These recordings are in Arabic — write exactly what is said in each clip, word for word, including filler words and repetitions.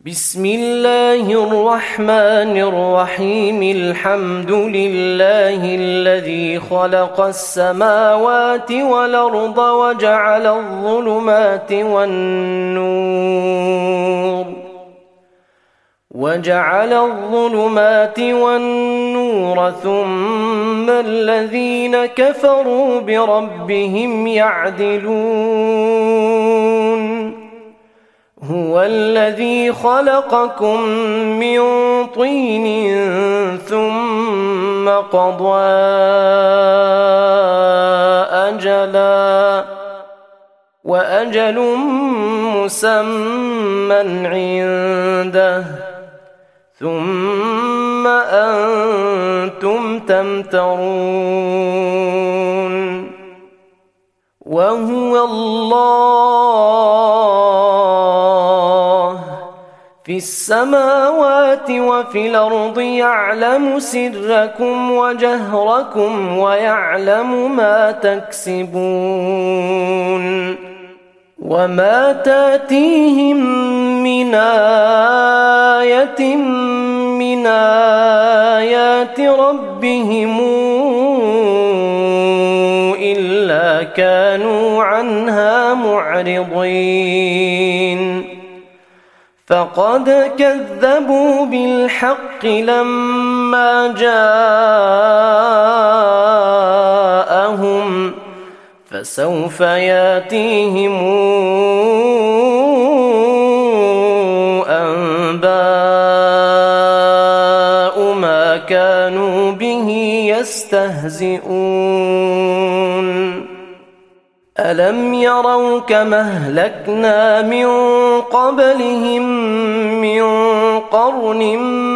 بسم الله الرحمن الرحيم. الحمد لله الذي خلق السماوات والأرض وجعل الظلمات والنور وجعل الظلمات والنور ثم الذين كفروا بربهم يعدلون. هو الذي خلقكم من طين ثم قضى أجلا وأجل مسمى عنده ثم أنتم تمترون. وهو الله في السماوات وفي الأرض يعلم سركم وجهركم ويعلم ما تكسبون. وما تأتيهم من آية من آيات ربهم إلا كانوا عنها معرضين. فقد كذبوا بالحق لما جاءهم فسوف ياتيهم أنباء ما كانوا به يستهزئون. ألم يروا كما أهلكنا من قبلهم من قرن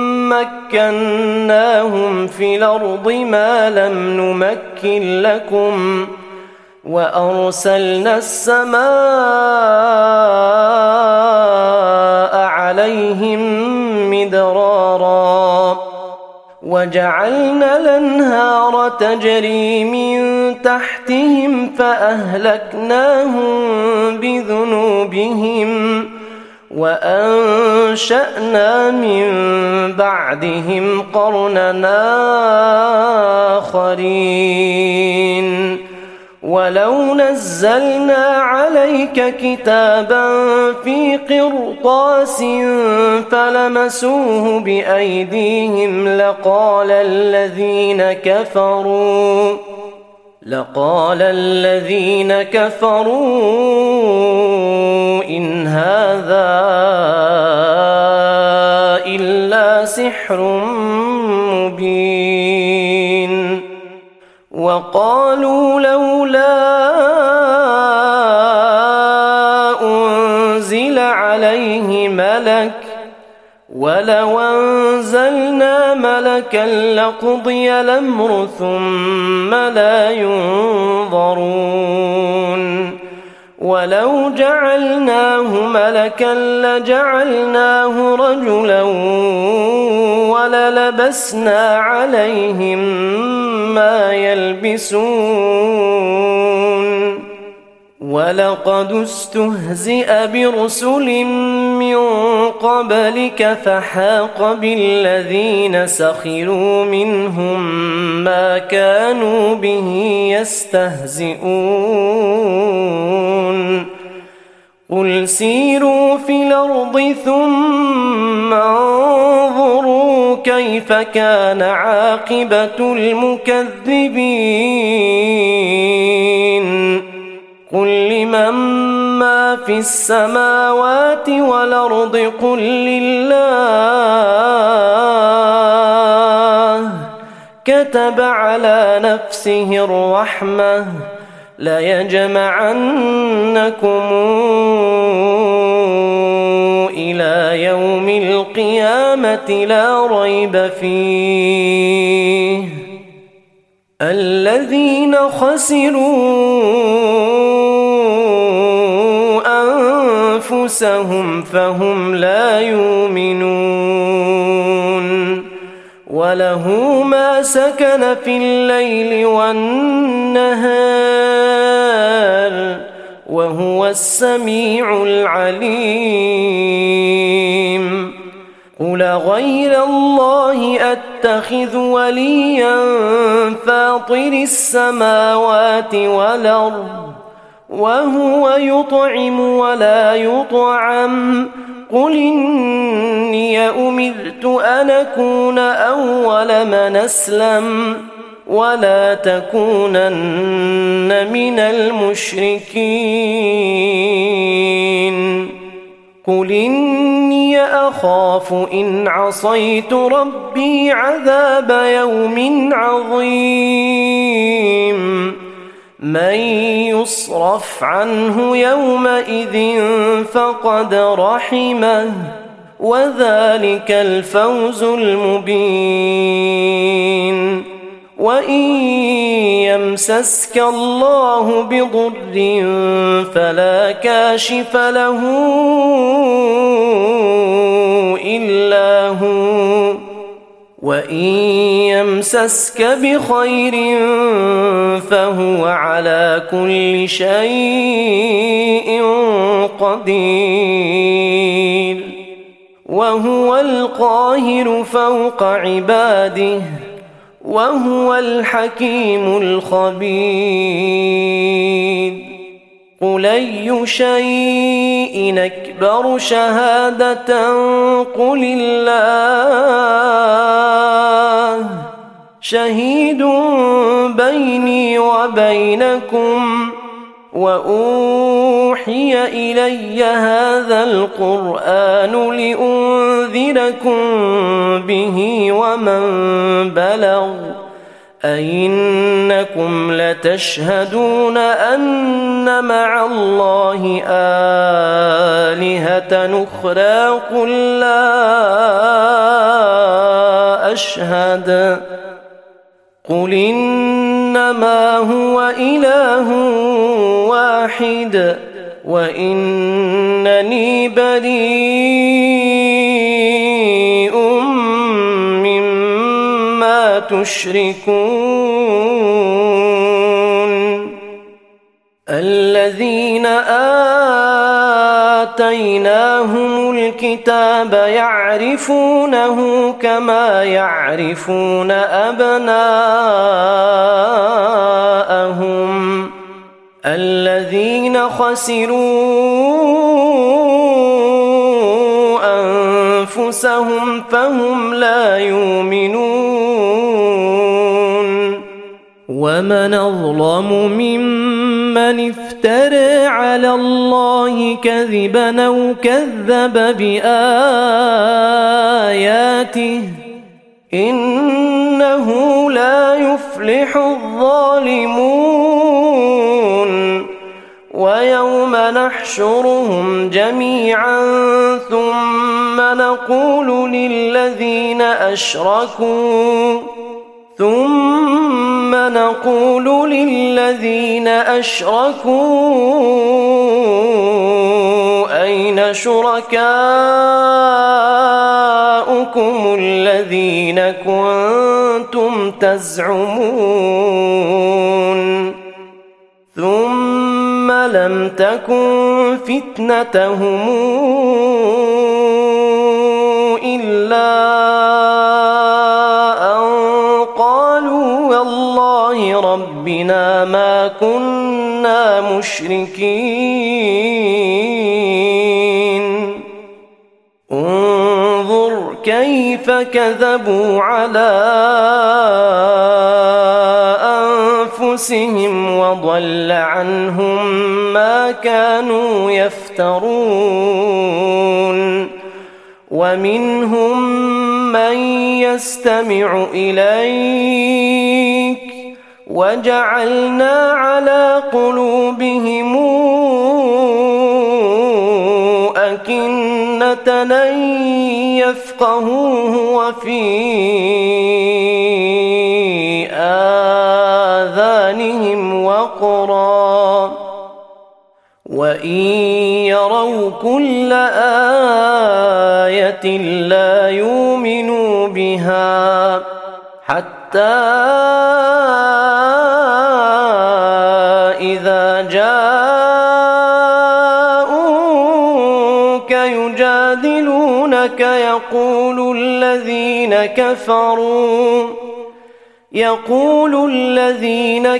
مكناهم في الأرض ما لم نمكن لكم وأرسلنا السماء عليهم مدرارا وجعلنا الأنهار تجري من تحتهم فأهلكناهم بذنوبهم وأنشأنا من بعدهم قرننا آخرين. ولو نزلنا عليك كتابا في قرطاس فلمسوه بأيديهم لقال الذين كفروا لقال الذين كفروا إن هذا إلا سحر مبين. وقالوا لولا أنزل عليه ملك ولو أنزلنا ملكا لقضي الأمر ثم لا ينظرون. ولو جعلناه ملكا لجعلناه رجلا وللبسنا عليهم ما يلبسون. ولقد استهزئ برسل من قبلك فحاق بالذين سخروا منهم ما كانوا به يستهزئون. قل سيروا في الأرض ثم انظروا كيف كان عاقبة المكذبين. قل لمن ما في السماوات والأرض قل لله كتب على نفسه الرحمة ليجمعنكم إلى يوم القيامة لا ريب فيه. الذين خسروا أنفسهم فهم لا يؤمنون. وله ما سكن في الليل والنهار وهو السميع العليم. قل غير الله أتخذ وليا فاطر السماوات والأرض وهو يطعم ولا يطعم قل إني أمرت أن أكون أول من أسلم ولا تكونن من المشركين قل إني أخاف إن عصيت ربي عذاب يوم عظيم من يصرف عنه يومئذ فقد رحمه وذلك الفوز المبين وإن يمسسك الله بضر فلا كاشف له إلا هو وإن يمسسك بخير فهو على كل شيء قدير وهو القاهر فوق عباده وهو الحكيم الخبير قل أي شيء أكبر شهادة قل الله شهيد بيني وبينكم وأوحي إلي هذا القرآن لأنذركم به ومن بلغ أئنكم لتشهدون أن مع الله آلهة أخرى قل لا أشهد قل إنما هو إله واحد وإنني بريء مما تشركون الذين آتيناهم الكتاب يعرفونه كما يعرفون أبناءهم الذين خسروا أنفسهم فهم لا يؤمنون ومن أظلم ممن افترى على الله كذبا أو كذب بآياته إنه لا يفلح الظالمون ويوم نحشرهم جميعا ثم نقول للذين أشركوا ثم نقول للذين أشركوا أين شركاؤكم الذين كنتم تزعمون ثم لم تكن فتنتهم إلا أن قالوا والله ربنا ما كنا مشركين انظر كيف كذبوا على أنفسهم وضل عنهم ما كانوا يفترون ومنهم من يستمع إليك وجعلنا على قلوبهم أكنة أن يفقهوه وفي آذانهم وقرا وإن يروا كل آية لا يؤمنوا بها حتى إذا جاءوك يجادلونك يستفتونك يقول الذين كفروا يقول الذين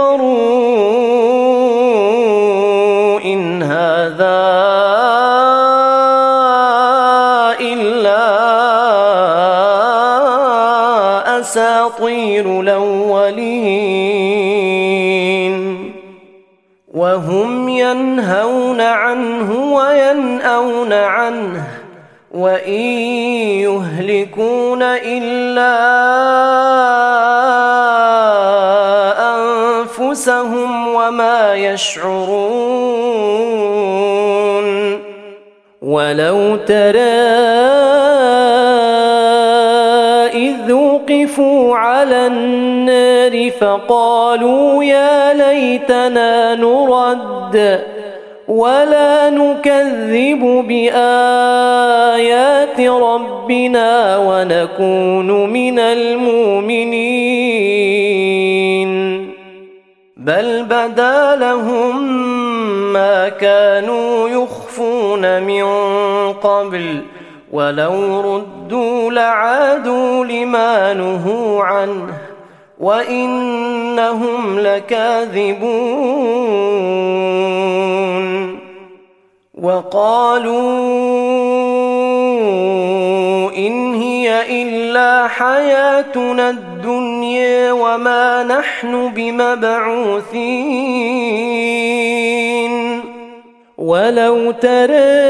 كفروا إن هذا إلا أساطير الأولين وهم ينهون عنه وينأون عنه وإن يهلكون إلا أنفسهم وما يشعرون ولو ترى إذ وقفوا على النار فقالوا يا ليتنا نرد ولا نكذب بآيات ربنا ونكون من المؤمنين بل بدا لهم ما كانوا يخفون من قبل ولو ردوا لعادوا لما نهوا عنه وإنهم لكاذبون وقالوا إن هي إلا حياتنا الدنيا وما نحن بمبعوثين ولو ترى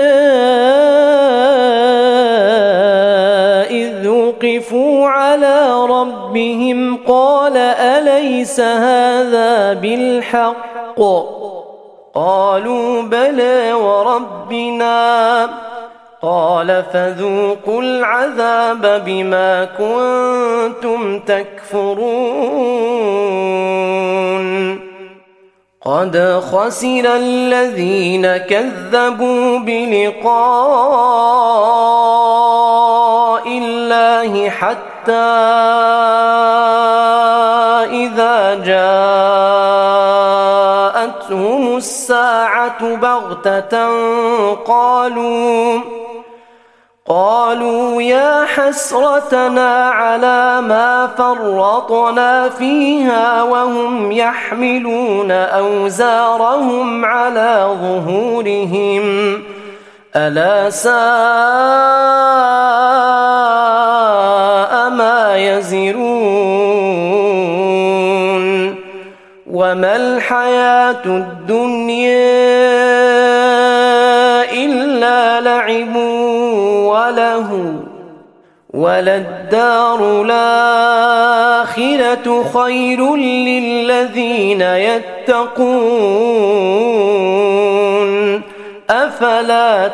إذ وقفوا على ربهم قال أليس هذا بالحق قالوا بلى وربنا قال فذوقوا العذاب بما كنتم تكفرون قد خسر الذين كذبوا بلقاء الله حتى إذا جاءتهم الساعة بغتة قالوا قالوا يا حسرتنا على ما فرطنا فيها وهم يحملون أوزارهم على ظهورهم ألا ساء ما يزرون وما الحياة الدنيا إلا لعب وله وللدار الآخرة خير للذين يتقون أفلا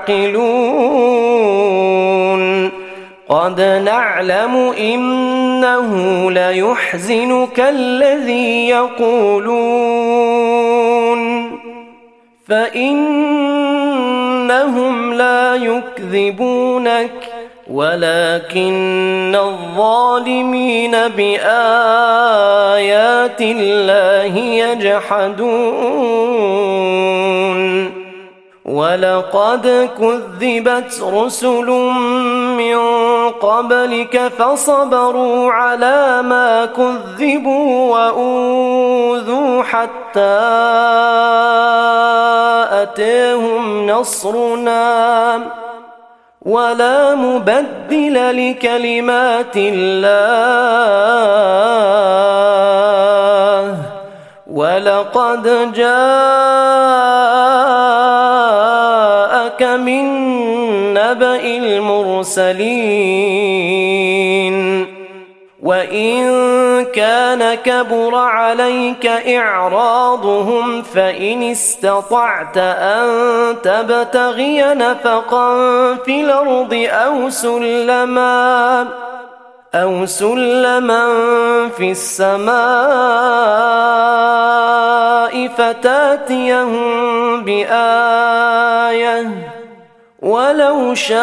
تعقلون قد نعلم إنه ليحزنك الذي يقولون فإنهم لا يكذبونك ولكن الظالمين بآيات الله يجحدون ولقد كذبت رسل من قبلك فصبروا على ما كذبوا وأوذوا حتى أتاهم نصرنا ولا مبدل لكلمات الله ولقد جاءك من نبأ المرسلين وإن كان كبر عليك إعراضهم فإن استطعت أن تبتغي نفقا في الأرض أو سلما أو سلما في السماء فتاتيهم بآية ولو شاء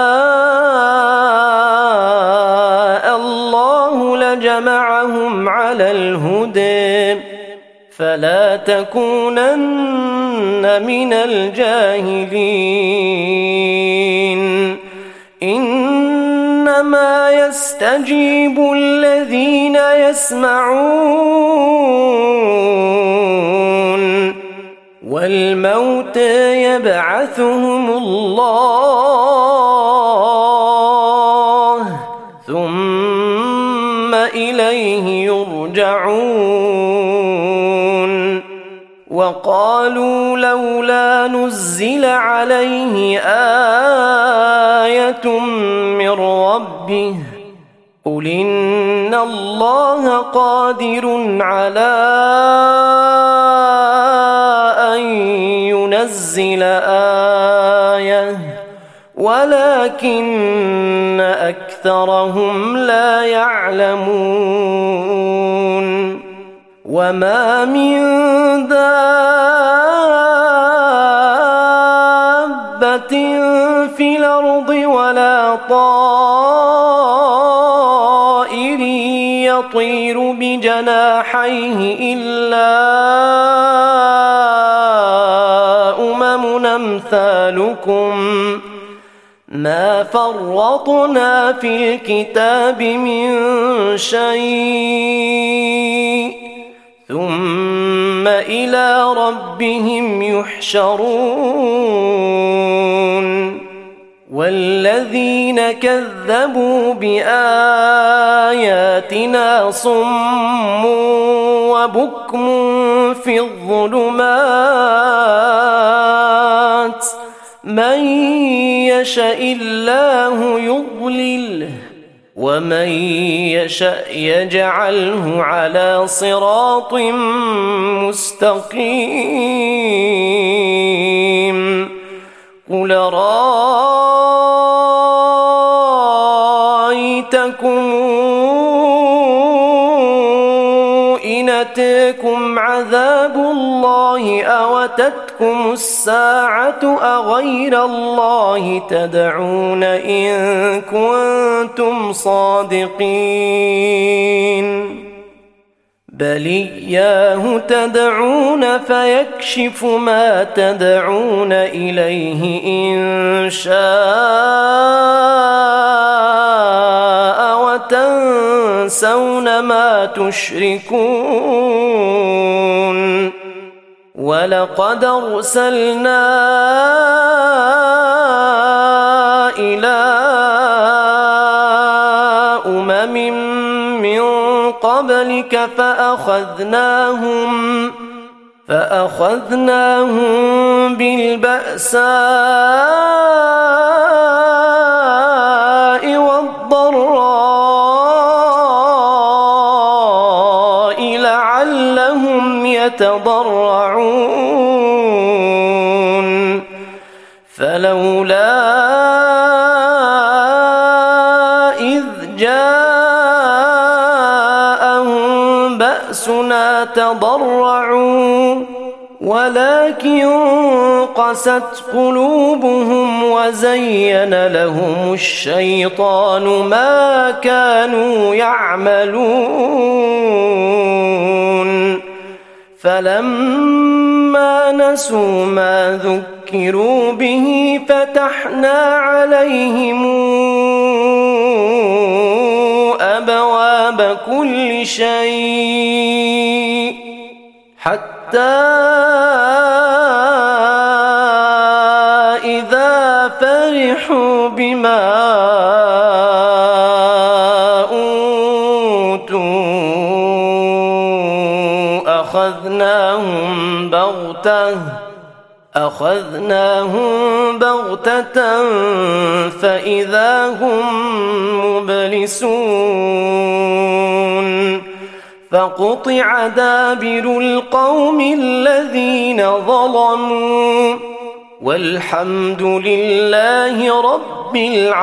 الله لجمعهم على الهدى فلا تكونن من الجاهلين إنما يستجيب الذين يسمعون والموتى يبعثهم الله ثم إليه يرجعون وقالوا لولا نزل عليه آية من ربه قل إن الله قادر على أن ينزل آية ولكن أكثرهم لا يعلمون وما من دابة في الأرض ولا طائر يطير بجناحيه إلا أمم أمثالكم ما فرطنا في الكتاب من شيء ثم إلى ربهم يحشرون والذين كذبوا بآياتنا صم وبكم في الظلمات من يشاء الله يضلله ومن يشاء يجعله على صراط مستقيم قل رأيتكم إن أتاكم عذاب الله أو أتتكم الساعة أغير الله تدعون إن كنتم صادقين بل إياه تدعون فيكشف ما تدعون إليه إن شاء وتنسون ما تشركون ولقد أرسلنا إلى أمم من قبلك فأخذناهم فأخذناهم بالبأساء والضراء لعلهم يتضرعون فلولا إذ جاءهم بأسنا تضرعوا ولكن قست قلوبهم وزين لهم الشيطان ما كانوا يعملون فلما نسوا ما ذكروا به فتحنا عليهم أبواب كل شيء حتى إذا فرحوا بما أوتوا أخذناهم بغتة أخذناهم بغتة فإذا هم مبلسون فقطع دابر القوم الذين ظلموا والحمد لله رب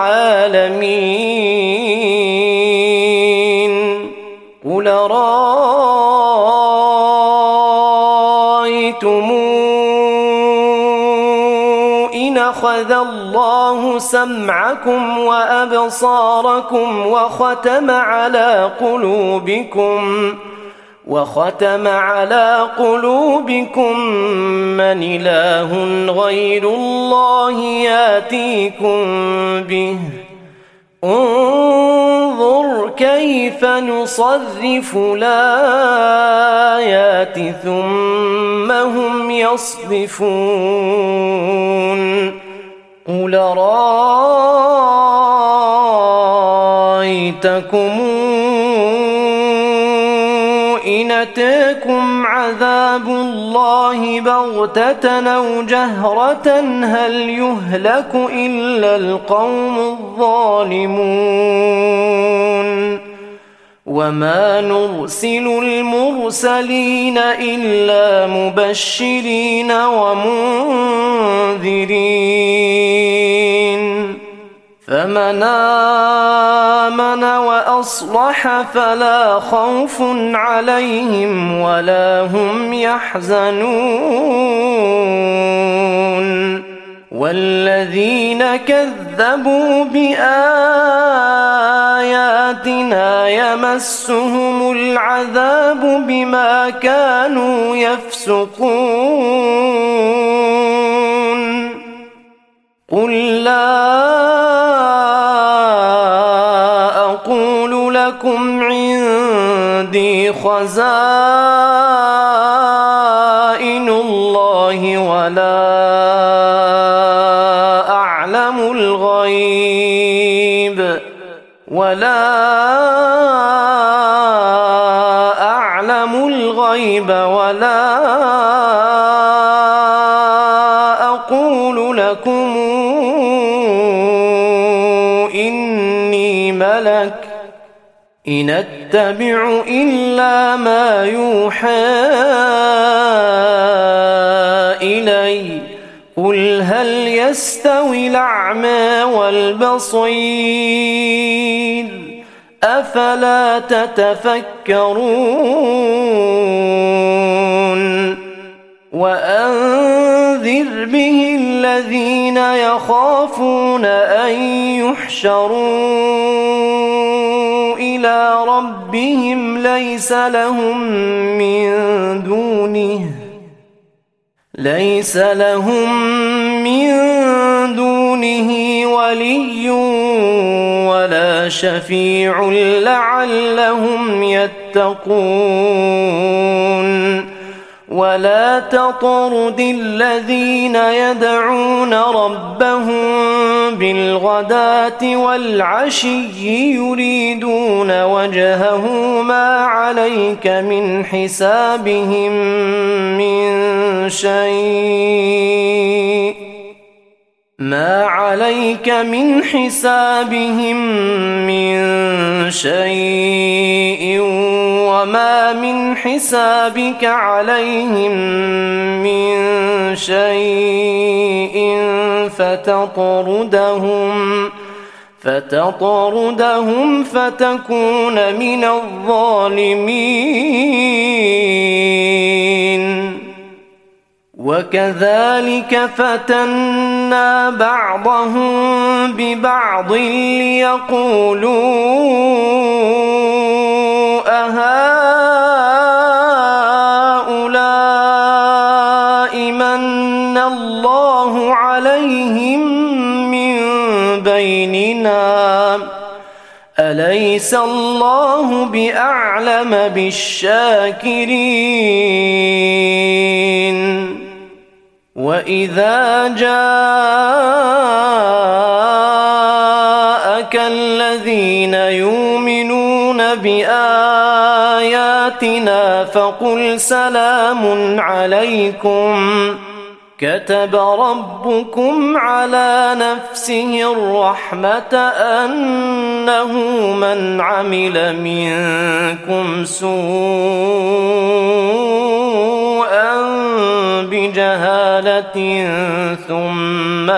العالمين قل رأيتم إن أخذ الله سمعكم وأبصاركم وختم على قلوبكم وختم على قلوبكم من إله غير الله يأتيكم به انظر كيف نصرف الآيات ثم هم يصدفون قل رأيتكم إن أتاكم عذاب الله بغتة أو جهرة هل يهلك إلا القوم الظالمون وما نرسل المرسلين إلا مبشرين ومنذرين فمن آمن وأصلح فلا خوف عليهم ولا هم يحزنون والذين كذبوا بآياتنا يمسهم العذاب بما كانوا يفسقون قل لا أقول لكم عندي خزائن الله ولا أعلم الغيب ولا أعلم الغيب ولا أقول لكم إني ملك إن أتبع إلا ما يوحى إلي قل هل يستوي الأعمى والبصير أفلا تتفكرون وأنذر به الذين يخافون أن يحشروا إلى ربهم ليس لهم من دونه ليس لهم من دونه ولي ولا شفيع لعلهم يتقون ولا تطرد الذين يدعون ربهم بالغداة والعشي يريدون وجهه ما عليك من حسابهم من شيء ما عليك من حسابهم من شيء وما من حسابك عليهم من شيء فتطردهم فتطردهم فتكون من الظالمين وكذلك فتنا بعضهم ببعض ليقولوا أهؤلاء من الله عليهم من بيننا أليس الله بأعلم بالشاكرين وإذا جاءك الذين يؤمنون بآياتنا فقل سلام عليكم كتب ربكم على نفسه الرحمة أنه من عمل منكم سوءا بجهالة ثم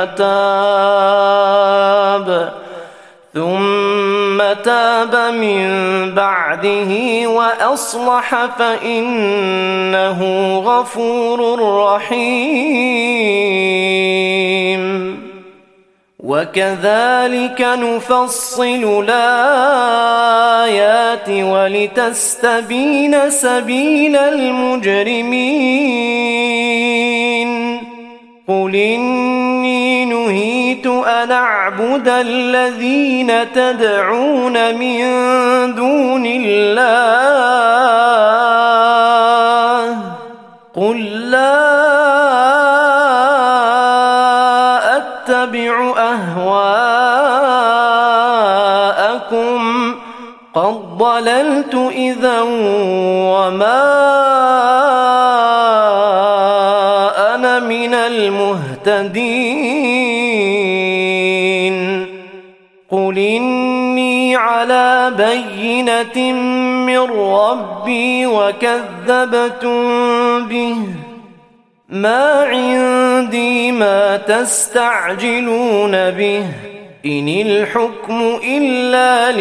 تاب ثم تاب من بعده وأصلح فإنه غفور رحيم وكذلك نفصل الآيات ولتستبين سبيل المجرمين قل إني نهيت أن أعبد الذين تدعون من دون الله قل لا أتبع أهواءكم قد ضللت إذا وما أنا من المهتدين قل إني على بينة من ربي وكذبتم به ما عندي ما تستعجلون به إن الحكم إلا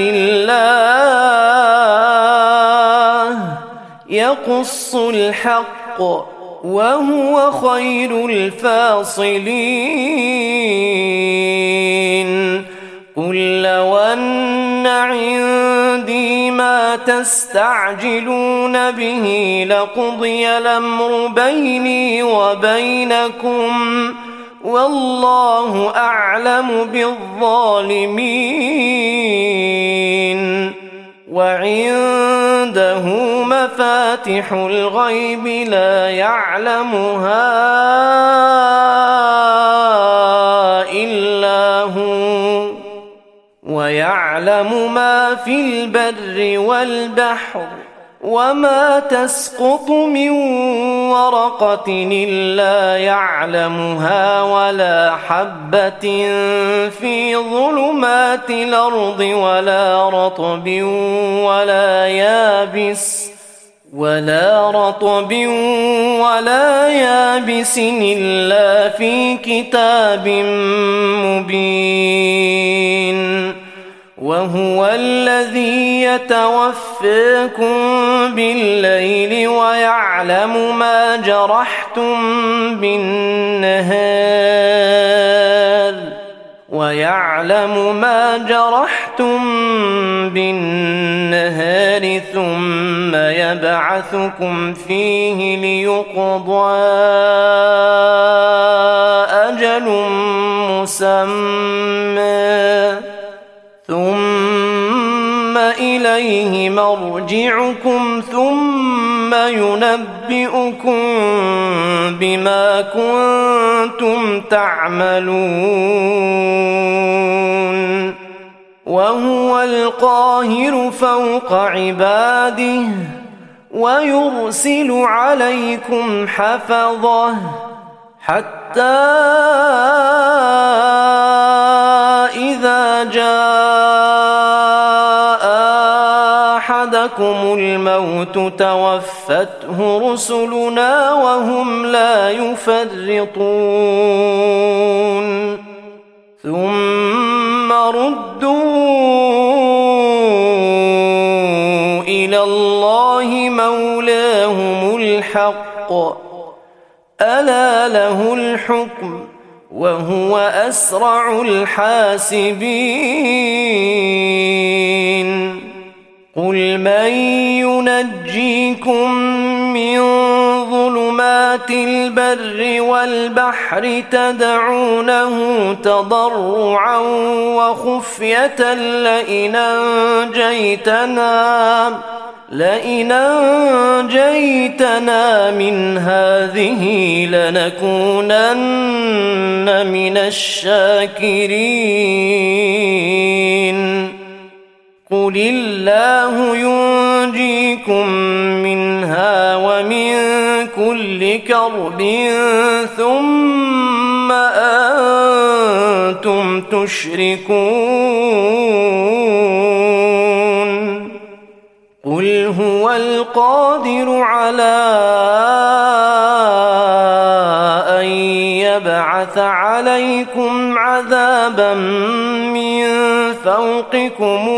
لله يقص الحق وهو خير الفاصلين قل لو أن عندي ما تستعجلون به لقضي الأمر بيني وبينكم والله أعلم بالظالمين وعنده مفاتح الغيب لا يعلمها إلا هو ويعلم ما في البر والبحر وما تسقط من ورقة إلا يعلمها ولا حبة في ظلمات الأرض ولا رطب ولا يابس ولا رطب ولا يابس إلا في كتاب مبين وهو الذي يتوفاكم بالليل ويعلم ما جرحتم بالنهار ويعلم ما جرحتم بالنهار ثم يبعثكم فيه ليقضى أجل مسمى ثم إليه مرجعكم ثم ينبئكم بما كنتم تعملون وهو القاهر فوق عباده ويرسل عليكم حفظه حتى إذا جاء أحدكم الموت توفته رسلنا وهم لا يفرطون ثم ردوا إلى الله مولاهم الحق ألا له الحكم وهو أسرع الحاسبين قل من ينجيكم من ظلمات البر والبحر تدعونه تضرعا وخفية لئن أنجيتنا لئن أنجيتنا من هذه لنكونن من الشاكرين قل الله ينجيكم منها ومن كل كرب ثم أنتم تشركون قل هو القادر على أن يبعث عليكم عذابا من فوقكم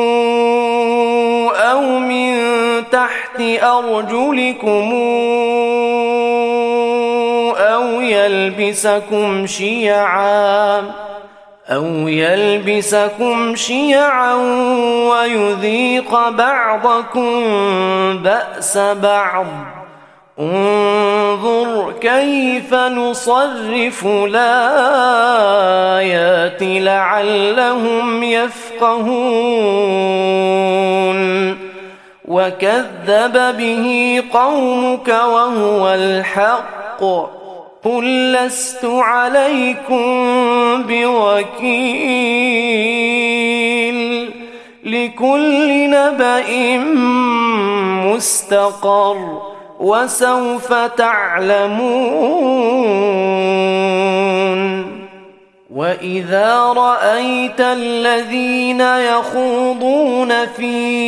أو من تحت أرجلكم أو يلبسكم شيعا أو يلبسكم شيعا ويذيق بعضكم بأس بعض انظر كيف نصرف الآيات لعلهم يفقهون وكذب به قومك وهو الحق قل لست عليكم بوكيل لكل نبأ مستقر وسوف تعلمون وإذا رأيت الذين يخوضون في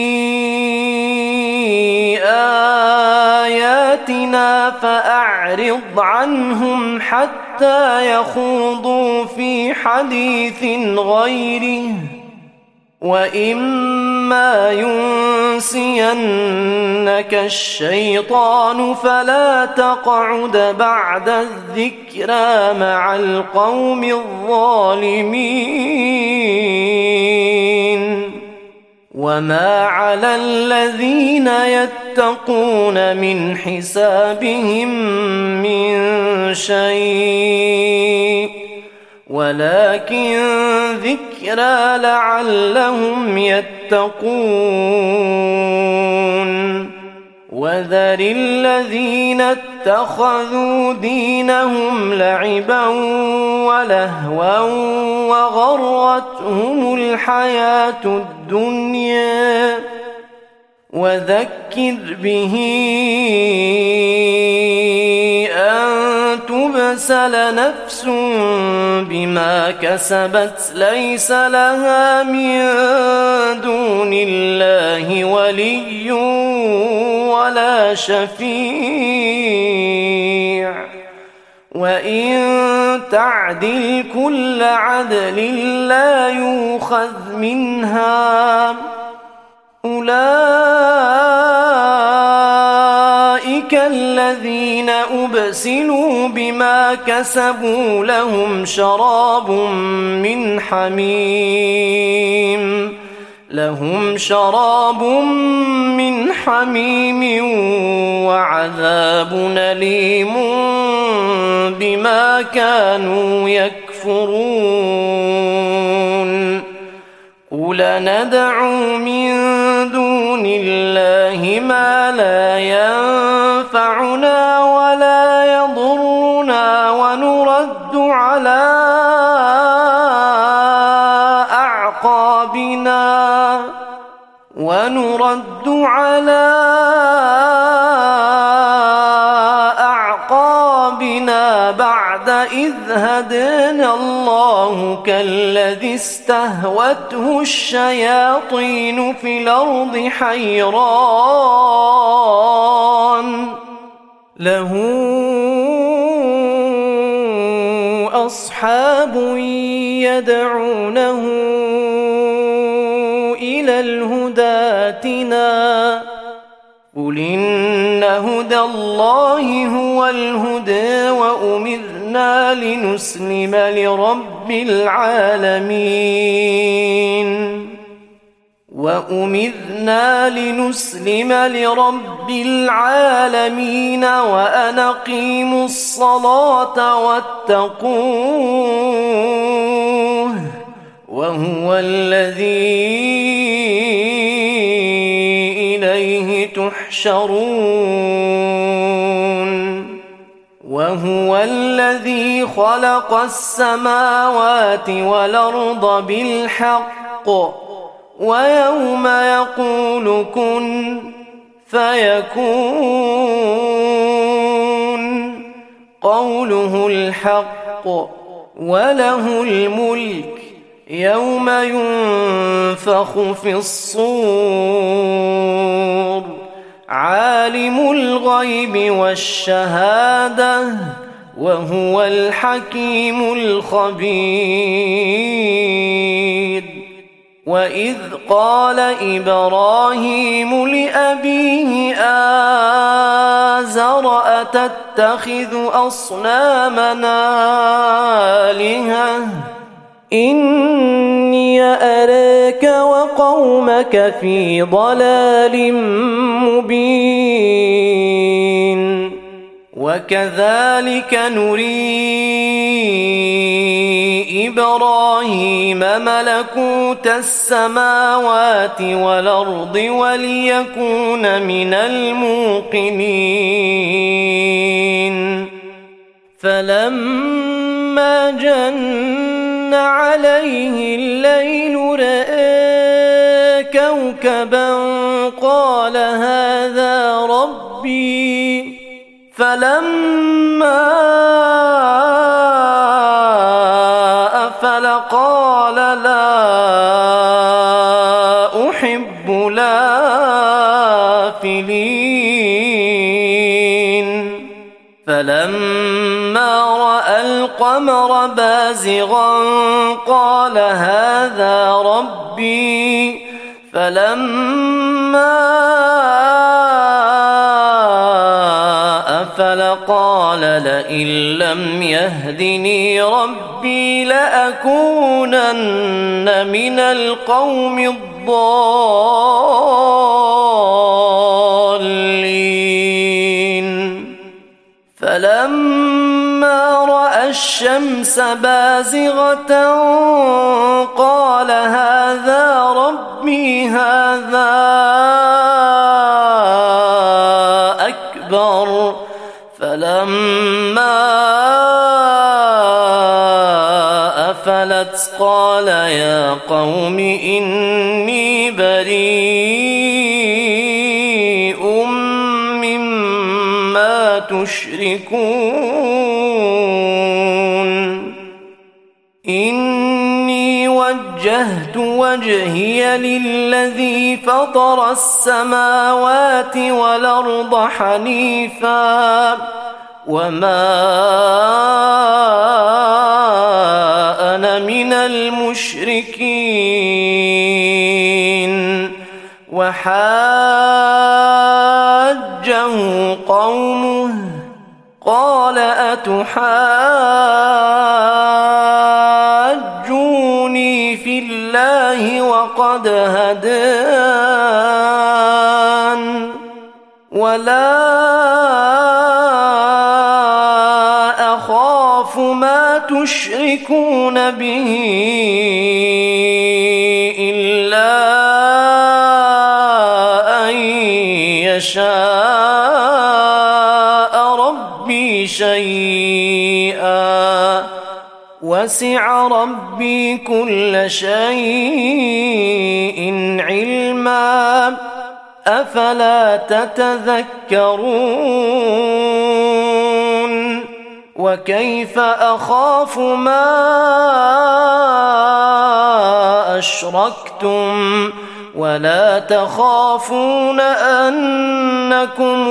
آياتنا فأعرض عنهم حتى يخوضوا في حديث غيره وإما ينسينك الشيطان فلا تقعد بعد الذكرى مع القوم الظالمين وما على الذين يتقون من حسابهم من شيء ولكن ذكرى لعلهم يتقون وذر الذين اتخذوا دينهم لعبا ولهوا وغرتهم الحياة الدنيا وذكر به أن تبسل نفس بما كسبت ليس لها من دون الله ولي ولا شفيع وإن تعدل كل عدل لا يؤخذ منها أولئك الذين أبسلوا بما كسبوا لهم شراب من حميم لهم شراب من حميم وعذاب أليم بما كانوا يكفرون قل ندعو من دون الله ما لا ينفعنا ولا يضرنا ونرد على أعقابنا ونرد على أعقابنا بعد إذ هدانا الله كالذي استهوته الشياطين في الأرض حيران له أصحاب يدعونه إلى الهدى ائتنا قل إن هدى الله هو الهدى وأمرنا لنسلم لرب العالمين وأمرنا لنسلم لرب العالمين وأن أقيموا الصلاة واتقوه وهو الذي إليه تحشرون وهو الذي خلق السماوات والأرض بالحق ويوم يقول كن فيكون قوله الحق وله الملك يوم ينفخ في الصور عالم الغيب والشهادة وهو الحكيم الخبير وإذ قال إبراهيم لأبيه آزر أتتخذ أصنامنا آلهة إني أراك وقومك في ضلال مبين وكذلك نري إبراهيم ملكوت السماوات والأرض وليكون من الموقنين فلما جن عليه الليل رأى كوكبا قال هذا ربي فلما أفل قال لا أحب الآفلين فلما رأى القمر بازغا قال هذا ربي فلما فلقال لئن لم يهدني ربي لأكونن من القوم الضالين فلما رأى الشمس بازغة قال هذا ربي هذا أكبر فلما أفلت قال يا قوم إني بريء مما تشركون إني وجهت وجهي للذي فطر السماوات والأرض حنيفا وما أنا من المشركين وحاجه قومه قال أتحاجوني في الله وقد هدان ولا أخاف ما تشركون به إلا أن يشاء ربي شيئا وسع ربي كل شيء علما أفلا تتذكرون وكيف أخاف ما أشركتم ولا تخافون أنكم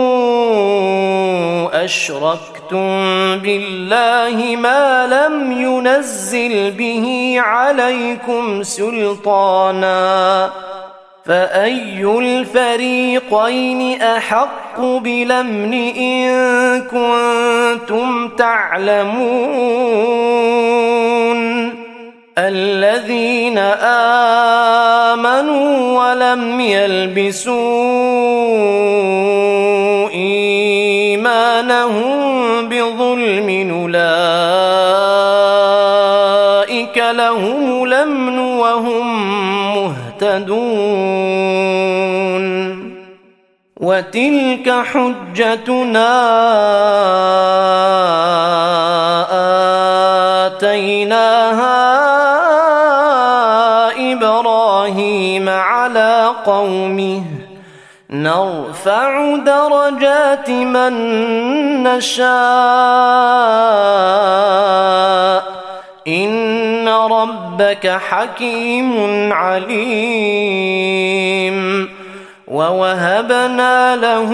أشركتم بالله ما لم ينزل به عليكم سلطانا فأي الفريقين أحق بالأمن إن كنتم تعلمون الذين آمنوا ولم يلبسوا إيمانهم بظلم أولئك لهم الأمن وهم مهتدون وتلك حجتنا آتيناها إبراهيم على قومه نرفع درجات من نشاء إن ربك حكيم عليم ووهبنا له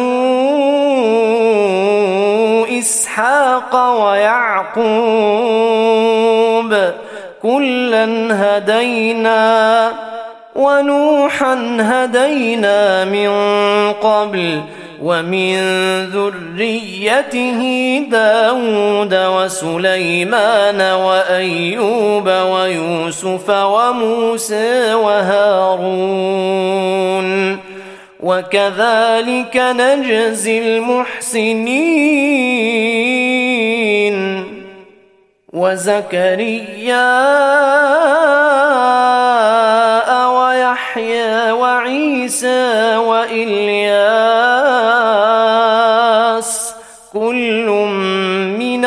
إسحاق ويعقوب كلا هدينا ونوحا هدينا من قبل ومن ذريته داود وسليمان وأيوب ويوسف وموسى وهارون وكذلك نجزي المحسنين. وزكريا ويحيى وعيسى وإلياس كل من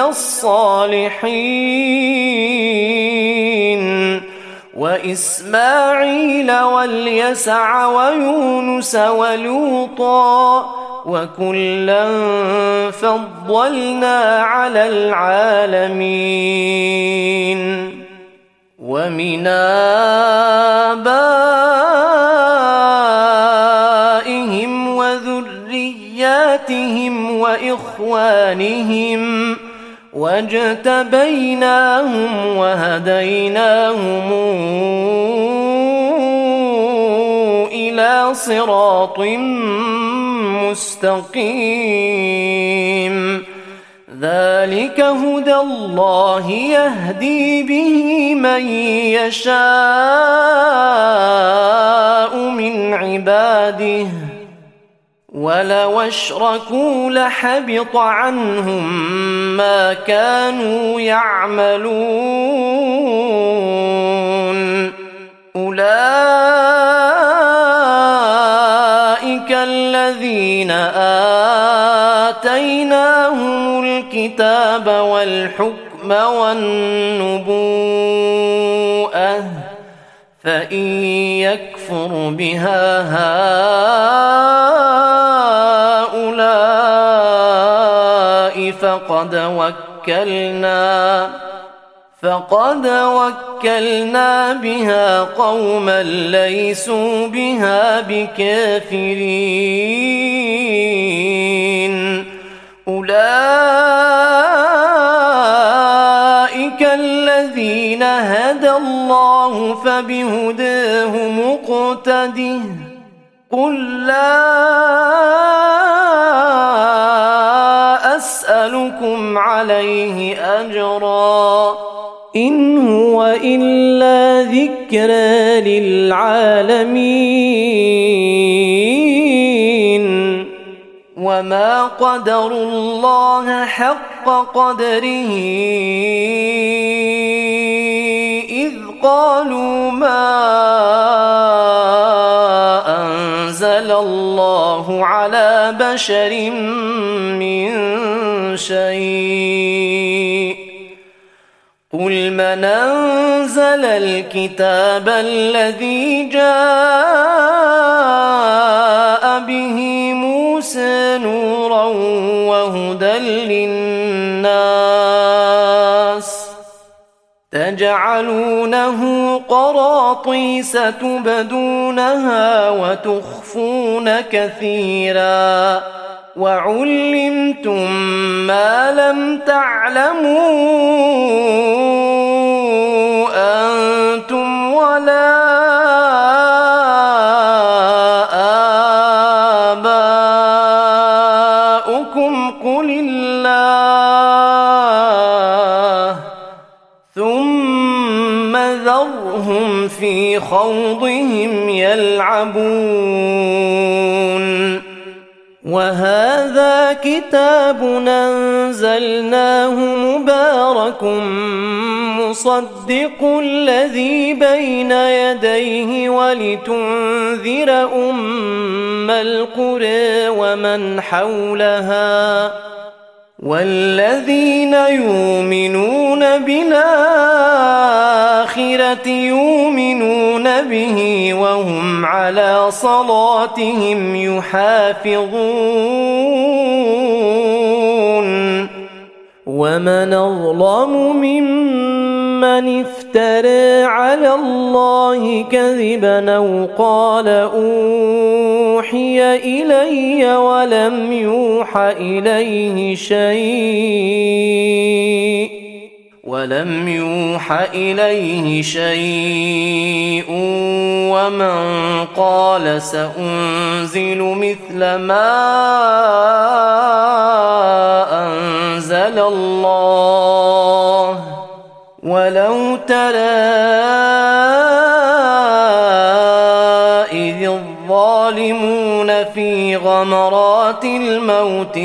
الصالحين، وإسماعيل واليسع ويونس ولوطا وكلا فضلنا على العالمين. ومن آبائهم وذرياتهم وإخوانهم واجتبيناهم وهديناهم إلى صراط مستقيم. ذلك هدى الله يهدي به من يشاء من عباده، ولو اشركوا لحبط عنهم ما كانوا يعملون. أولئك الذين آتيناهم الكتاب والحكم والنبوءة، فإن يكفر بها هؤلاء فقد وكلنا فقد وكلنا بها قوما ليسوا بها بكافرين. أولئك الذين هدى الله فبهداه مقتده. قل لا أسألكم عليه أجرا، إن هو إلا ذكرى للعالمين. وما قدروا الله حق قدره إذ قالوا ما أنزل الله على بشر من شيء. قل من أنزل الكتاب الذي جاء به موسى نورا وهدى للناس، تجعلونه قراطيس تبدونها وتخفون كثيرا، وعلمتم ما لم تعلموا أنتم ولا آباؤكم. قل الله ثم ذرهم في خوضهم يلعبون. وهذا كتاب أنزلناه مبارك مصدق الذي بين يديه ولتنذر أم القرى ومن حولها والذين يؤمنون بالآخرة يؤمنون به وهم على صلاتهم يحافظون. ومن أظلم ممن افترى على الله كذبا أو قال أوحي إلي ولم يوح إليه شيء ولم يوح إليه شيء ومن قال سأنزل مثل ما أنزل الله. ولو ترى إذ الظالمون في غمرات الموت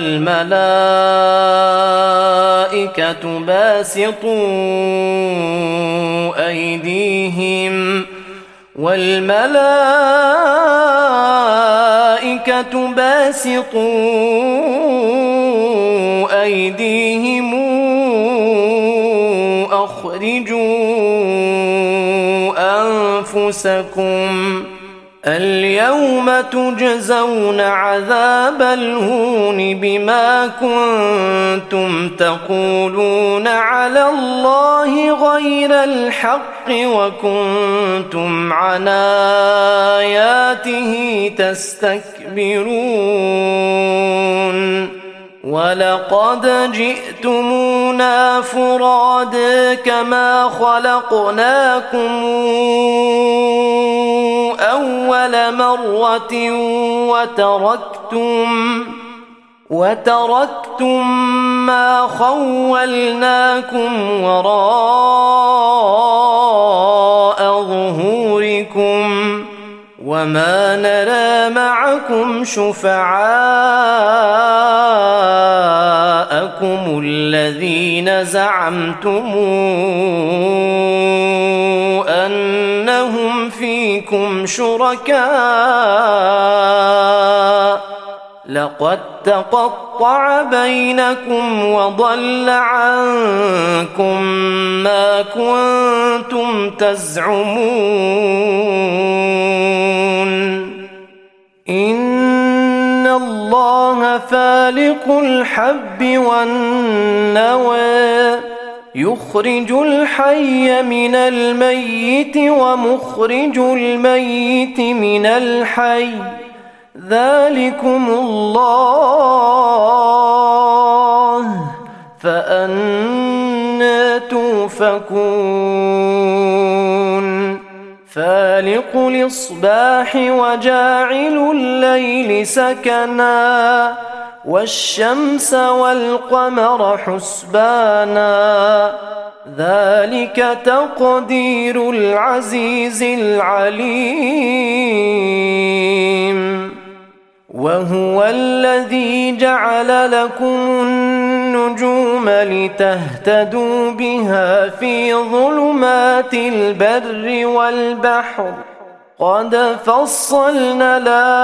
والملائكة باسطوا أيديهم والملائكة باسطوا أيديهم أخرجوا أنفسكم اليوم تجزون عذاب الهون بما كنتم تقولون على الله غير الحق وكنتم عن آياته تستكبرون ولقد جئتمونا فرادا كما خلقناكم أول مرة وتركتم وتركتم ما خولناكم وراء ظهوركم وما نرى معكم شفعاءكم الذين زعمتم أنهم فيكم شركاء لقد تقطع بينكم وضل عنكم ما كنتم تزعمون إن الله فالق الحب والنوى يخرج الحي من الميت ومخرج الميت من الحي ذلكم الله فأنى توفكون فالق الإصباح وجاعل الليل سكنا والشمس والقمر حسبانا ذلك تقدير العزيز العليم وهو الذي جعل لكم النجوم لتهتدوا بها في ظلمات البر والبحر قد فصلنا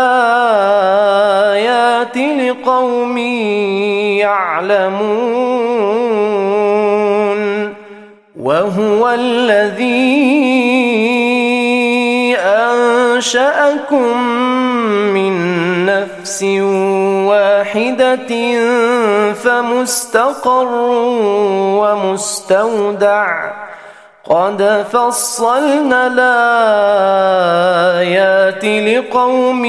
الآيات لقوم يعلمون وهو الذي أنشأكم من نفس واحدة فمستقر ومستودع قد فصلنا الآيات لقوم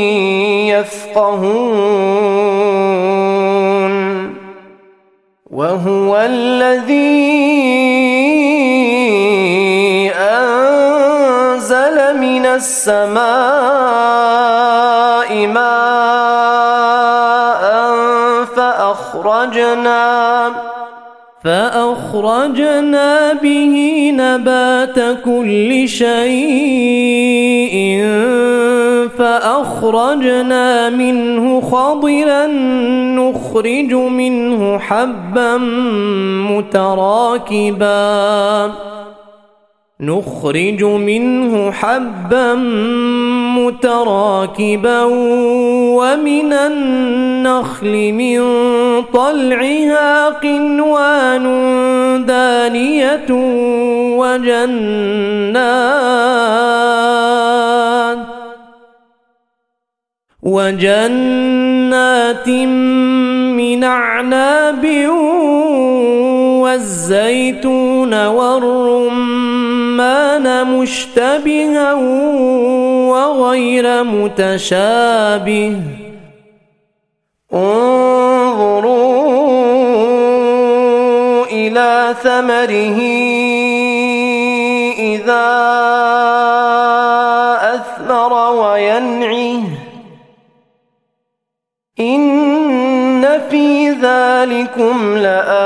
يفقهون وهو الذي أنزل من السماء ماء فأخرجنا فأخرجنا به نبات كل شيء فأخرجنا منه خضرا نخرج منه حبا متراكبا نخرج منه حبا متراكبا ومن النخل من طلعها قنوان دانية وجنات وجنات من أعناب والزيتون والرمان مشتبها وغير متشابه انظروا إلى ثمره إذا أثمر وينعه إن في ذلكم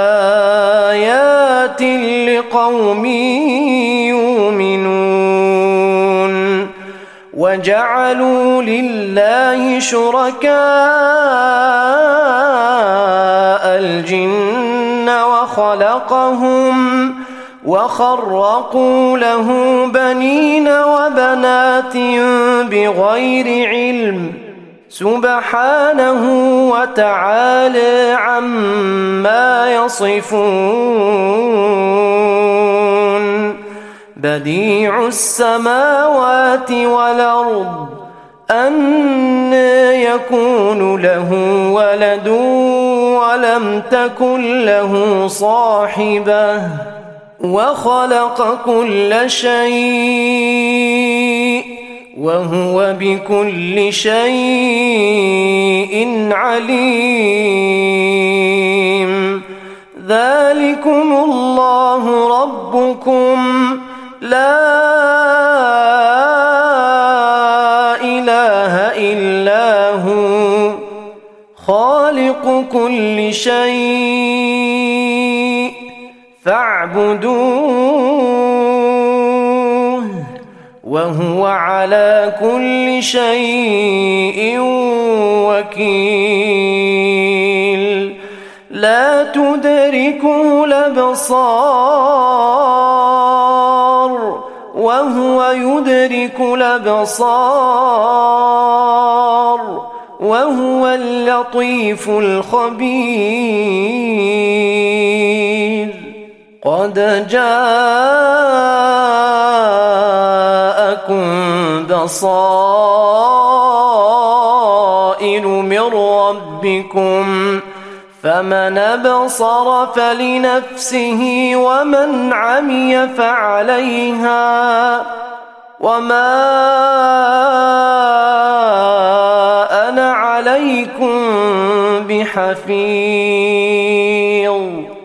لآيات لقوم يؤمنون وجعلوا لله شركاء الجن وخلقهم وخرقوا له بنين وبنات بغير علم سبحانه وتعالى عما يصفون بديع السماوات والأرض أنى يكون له ولد ولم تكن له صاحبة وخلق كل شيء وهو بكل شيء عليم ذلكم الله ربكم لا إله إلا هو خالق كل شيء فاعبدوه وهو على كل شيء وكيل لا تدركه الأبصار وهو يدرك الأبصار وهو اللطيف الخبير قد جاءكم بصائر من ربكم فمن أبصر فلنفسه ومن عمي فعليها وما أنا عليكم بحفيظ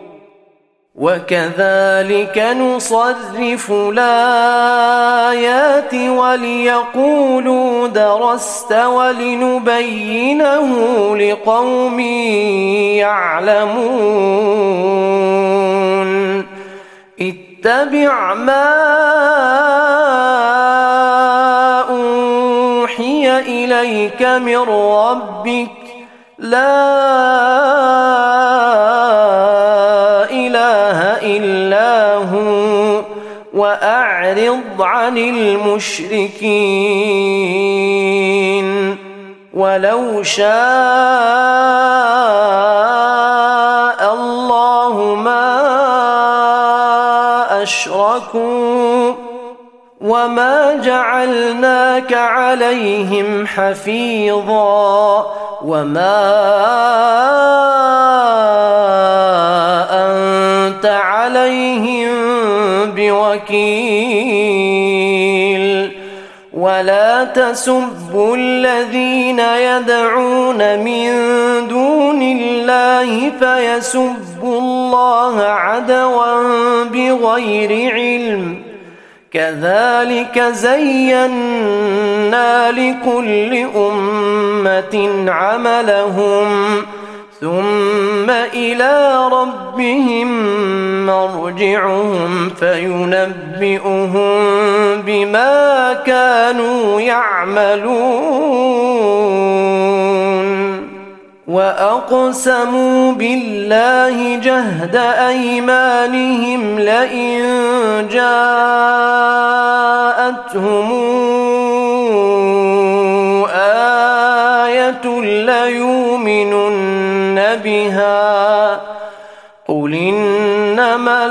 وكذلك نصرف الآيات وليقولوا درست ولنبينه لقوم يعلمون اتبع ما أوحي إليك من ربك لا إله إلا هو وأعرض عن المشركين ولو شاء الله ما أشركوا وما جعلناك عليهم حفيظا وما أنت عليهم بوكيل ولا تسبوا الذين يدعون من دون الله فيسبوا الله عدوا بغير علم كذلك زينا لكل أمة عملهم ثم إلى ربهم مرجعهم فينبئهم بما كانوا يعملون وأقسموا بالله جهد أيمانهم لئن جاءتهم آية ليؤمنن بها قل إنما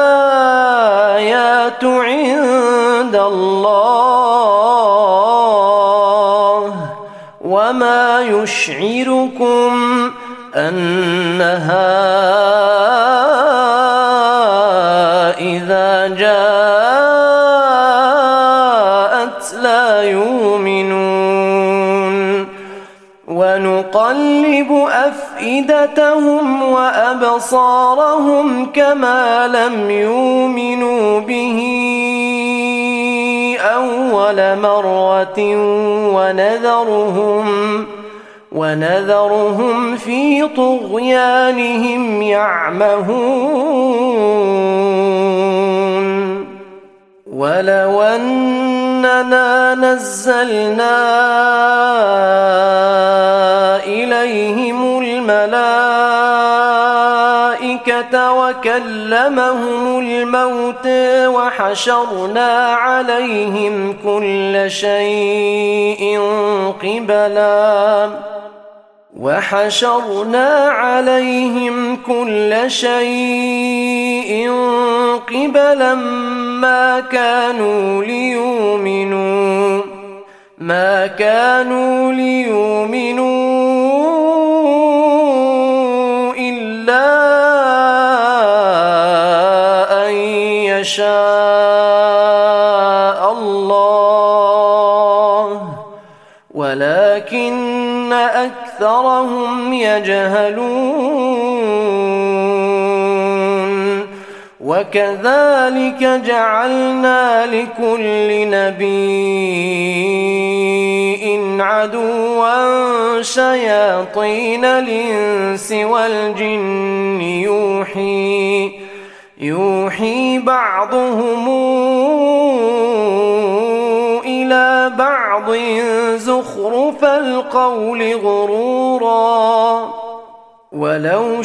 الآيات عند الله وما يشعركم أنها إذا جاءت لا يؤمنون ونقلب أفئدتهم وأبصارهم كما لم يؤمنوا به أول مرة ونذرهم ونذرهم في طغيانهم يعمهون ولو أن إننا نزلنا إليهم الملائكة وكلمهم الموت وحشرنا عليهم كل شيء قبلا وحشرنا عليهم كل شيء قبلا ما كانوا ليؤمنوا ما كانوا ليؤمنوا إلا أن يشاء الله ولكن أكثرهم يجهلون وكذلك جعلنا لكل نبي عدوا شياطين الإنس والجن يوحي يوحي بعضهم إلى بعض زخرف القول غرورا ولو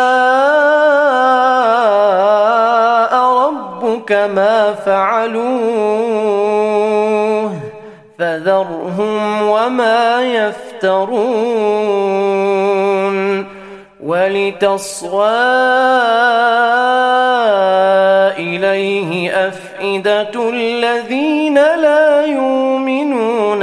شاء ربك ما فعلوه فذرهم وما يفترون ولتصغى إليه أفئدة الذين لا يؤمنون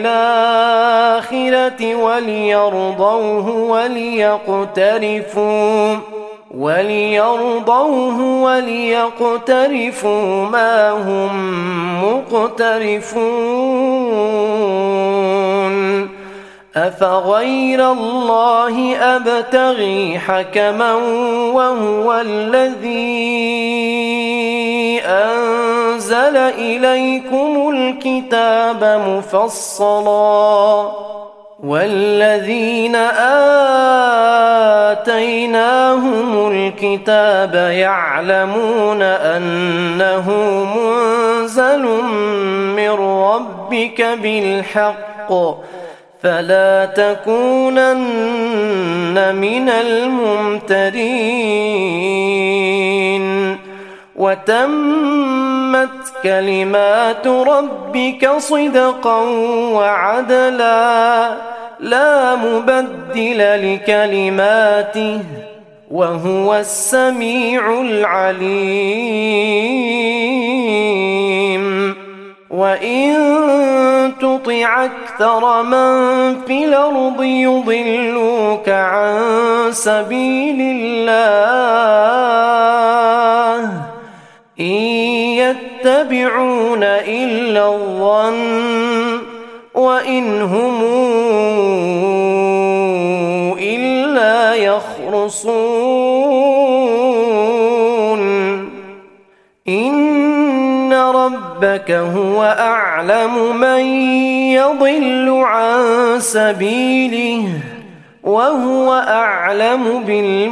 بالآخرة وليرضوه وليقترفوا وليرضوه وليقترفوا ما هم مقترفون أفغير الله أبتغي حكما وهو الذي أنزل إليكم الكتاب مفصلا والذين آتيناهم الكتاب يعلمون أنه منزل من ربك بالحق فلا تكونن من الممترين وتمت كلمات ربك صدقا وعدلا لا مبدل لكلماته وهو السميع العليم وإن تطع أكثر من في الأرض يضلوك عن سبيل الله إن يتبعون إلا الظن وإن هم إلا يخرصون إن ربك هو أعلم من يضل عن سبيله وهو أعلم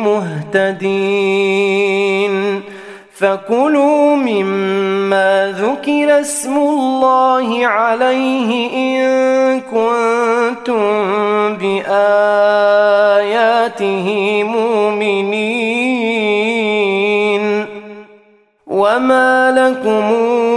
بالمهتدين فكلوا مما ذكر اسم الله عليه إن كنتم بآياته مؤمنين وما لكم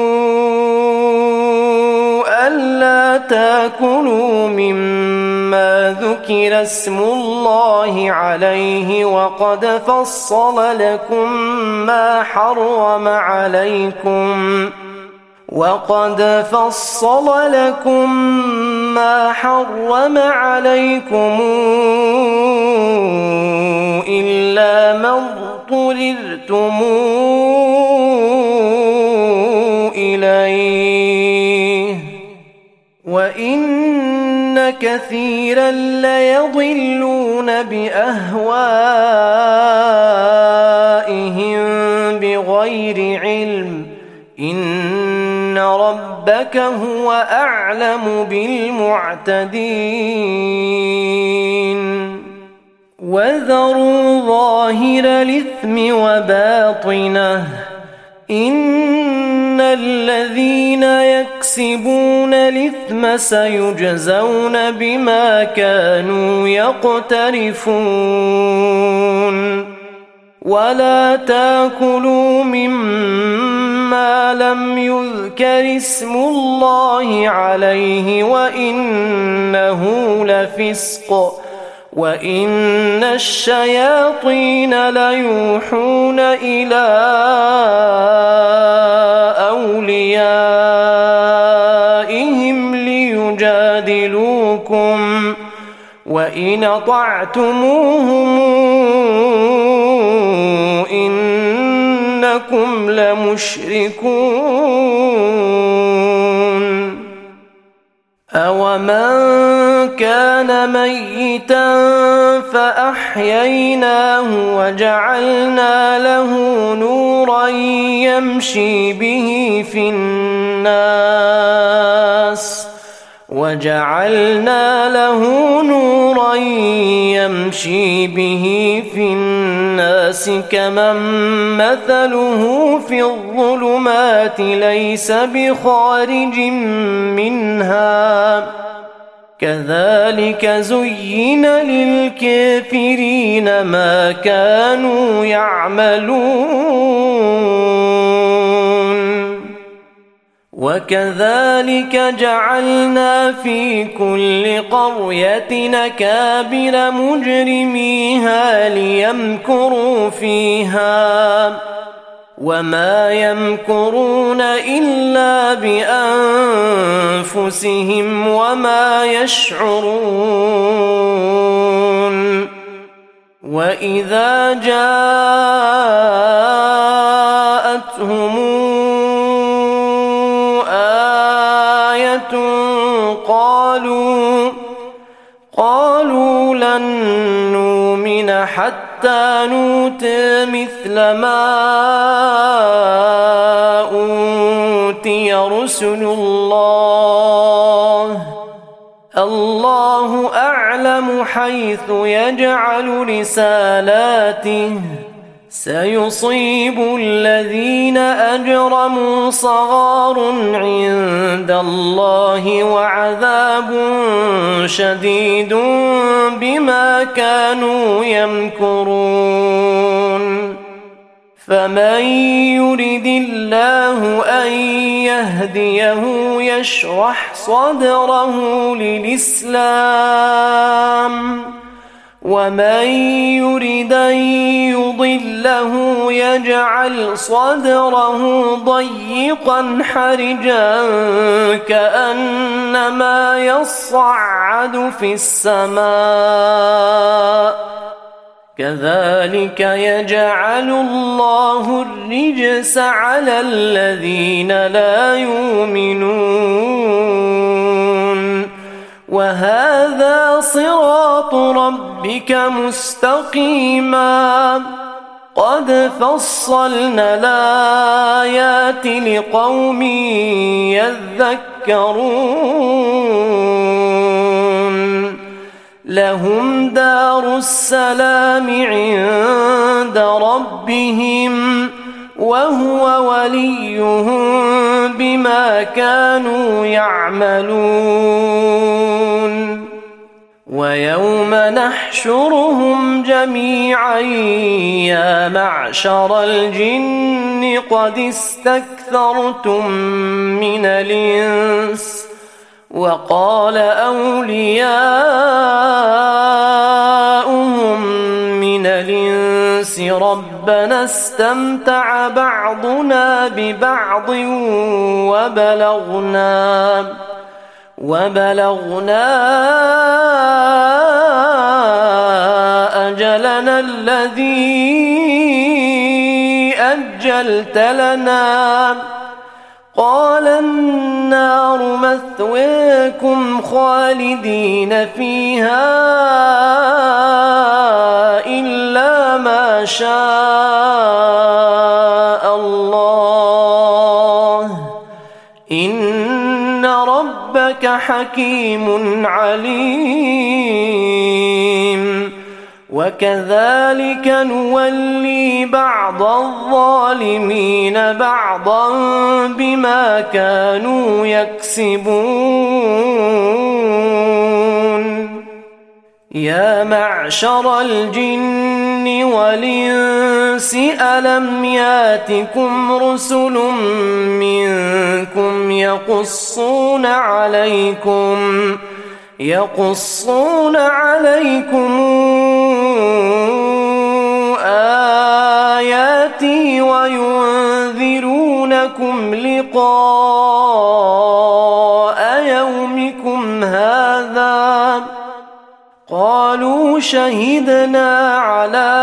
ألا تأكلوا مما ذكر اسم الله عليه وقد فصل لكم ما حرم عليكم وقد فصل لكم ما حرم عليكم إلا ما اضطررتم إليه وإن كثيرا ليضلون بأهوائهم بغير علم إن ربك هو أعلم بالمعتدين وذروا ظاهر الإثم وباطنه إن الذين يكسبون الإثم سيجزون بما كانوا يقترفون ولا تاكلوا مما لم يذكر اسم الله عليه وإنه لفسق وإن الشياطين ليوحون إلى أوليائهم ليجادلوكم وإن أطعتموهم إنكم لمشركون أومن كان ميتا فأحييناه وجعلنا له نورا يمشي به في الناس وجعلنا له نورا يمشي به في الناس كمن مثله في الظلمات ليس بخارج منها كذلك زين للكافرين ما كانوا يعملون وكذلك جعلنا في كل قرية أكابر مجرميها ليمكروا فيها وما يمكرون إلا بأنفسهم وما يشعرون وإذا جاءتهم آية قالوا قالوا لن نؤمن حتى نؤتى مثل ما أوتي رسل الله الله أعلم حيث يجعل رسالاته سيصيب الذين أجرموا صغار عند الله وعذاب شديد بما كانوا يمكرون فمن يرد الله أن يهديه يشرح صدره للإسلام ومن يرد أن يضله يجعل صدره ضيقا حرجا كأنما يصعد في السماء كذلك يجعل الله الرجس على الذين لا يؤمنون وهذا صراط ربك مستقيما قد فصلنا الآيات لقوم يذكرون لهم دار السلام عند ربهم وهو وليهم بما كانوا يعملون ويوم نحشرهم جميعا يا معشر الجن قد استكثرتم من الإنس وقال أولياؤهم من الإنس ربنا استمتع بعضنا ببعض وبلغنا وبلغنا أجلنا الذي أجلت لنا قال النار مثواكم خالدين فيها إلا ما شاء الله إن ربك حكيم عليم وكذلك نولي بعض الظالمين بعضا بما كانوا يكسبون يا معشر الجن والإنس ألم ياتكم رسل منكم يقصون عليكم يقصون عليكم آياتي وينذرونكم لقاء يومكم هذا قالوا شهدنا على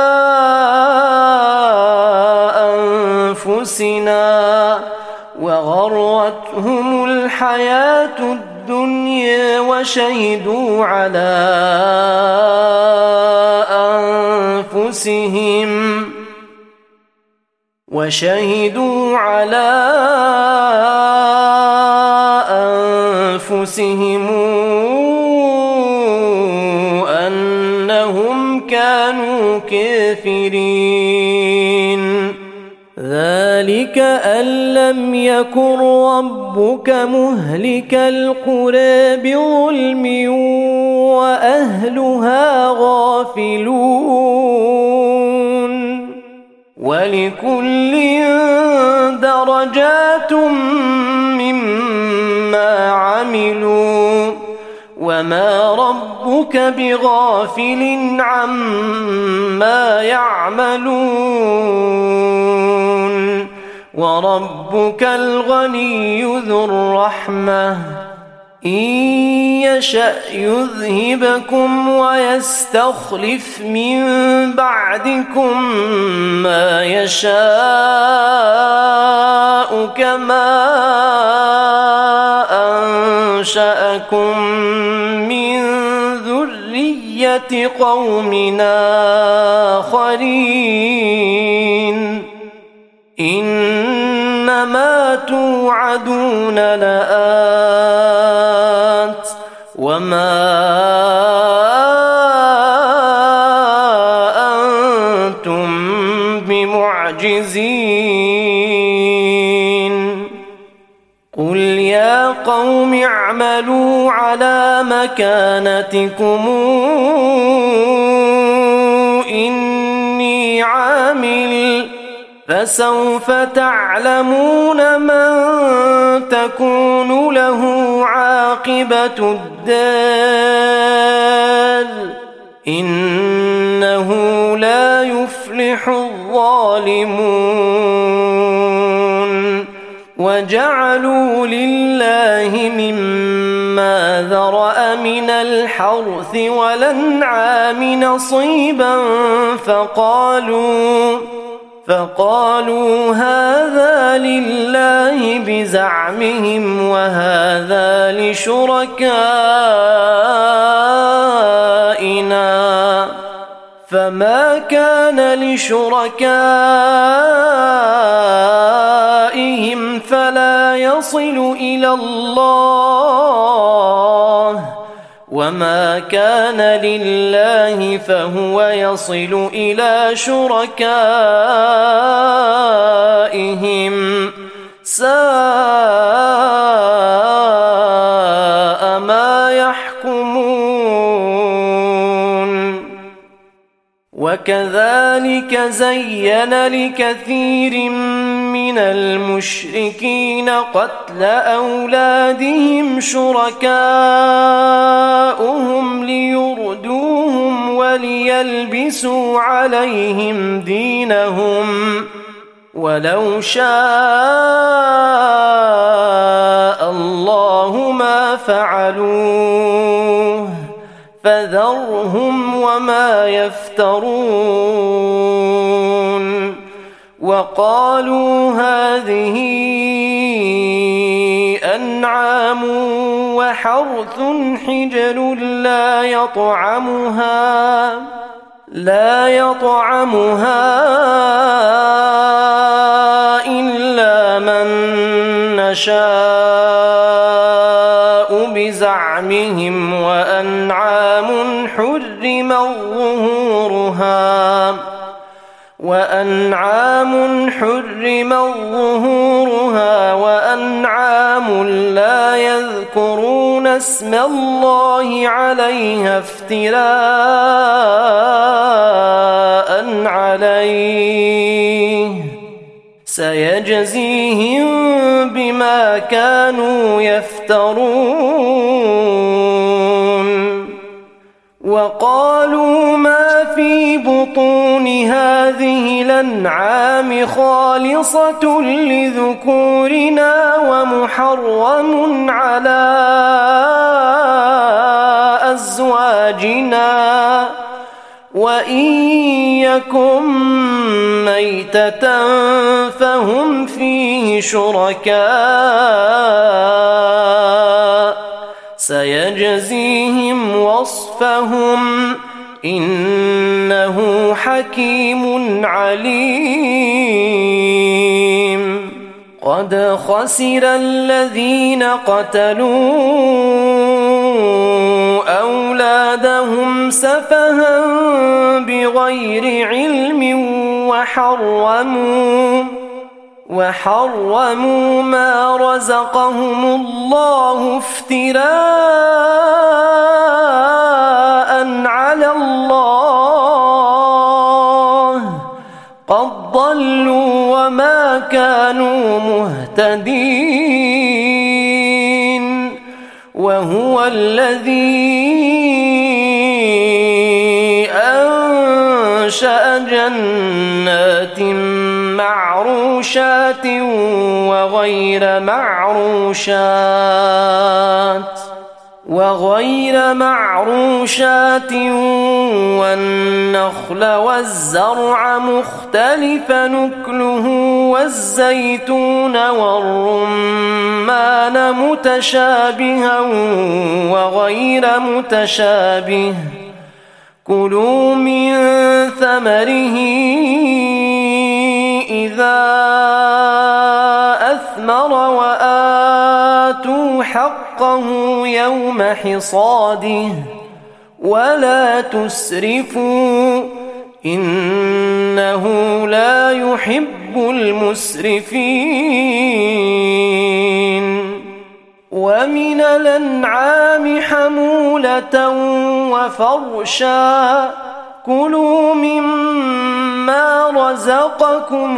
أنفسنا وغرتهم الحياة الدنيا وشهدوا على أنفسهم وشهدوا على أنفسهم أنهم كانوا كافرين ذلك أن لم يكن ربك مهلك القرى بظلم وأهلها غافلون ولكل درجات مما عملوا وما ربك بغافل عما يعملون وربك الغني ذو الرحمة إن يشأ يذهبكم ويستخلف من بعدكم ما يشاء كما أنشأكم من ذرية قوم آخرين إنما توعدون لآت وما أنتم بمعجزين قل يا قوم اعملوا على مكانتكم إني عامل فسوف تعلمون من تكون له عاقبة الدار إنه لا يفلح الظالمون وجعلوا لله مما ذرأ من الحرث والأنعام نصيبا فقالوا فقالوا هذا لله بزعمهم وهذا لشركائنا فما كان لشركائهم فلا يصل إلى الله وما كان لله فهو يصل إلى شركائهم ساء ما يحكمون وكذلك زين لكثير من المشركين قتل أولادهم شركاؤهم ليردوهم وليلبسوا عليهم دينهم ولو شاء الله ما فعلوه فذرهم وما يفترون وقالوا هذه أنعام وحرث حجر لا يطعمها لا يطعمها إلا من نشاء بزعمهم وأنعام حرم ظهورها وأنعام حرم ظهورها وأنعام لا يذكرون اسم الله عليها افتراء عليه سيجزيهم بما كانوا يفترون. وقالوا ما في بطون هذه الأنعام خالصة لذكورنا ومحرم على أزواجنا وإن يكن ميتة فهم فيه شركاء سيجزيهم وصفهم إنه حكيم عليم. قد خسر الذين قتلوا أولادهم سفها بغير علم وحرموا وحرموا ما رزقهم الله افتراء على الله قد ضلوا وما كانوا مهتدين. وهو الذي أنشأ جنات معروشات وغير معروشات وغير معروشات والنخل والزرع مختلفا نكله والزيتون والرمان متشابها وغير متشابه كلوا من ثمره إذا أثمر وآتوا حقه يوم حصاده ولا تسرفوا إنه لا يحب المسرفين. ومن الأنعام حمولة وفرشا كلوا مما رزقكم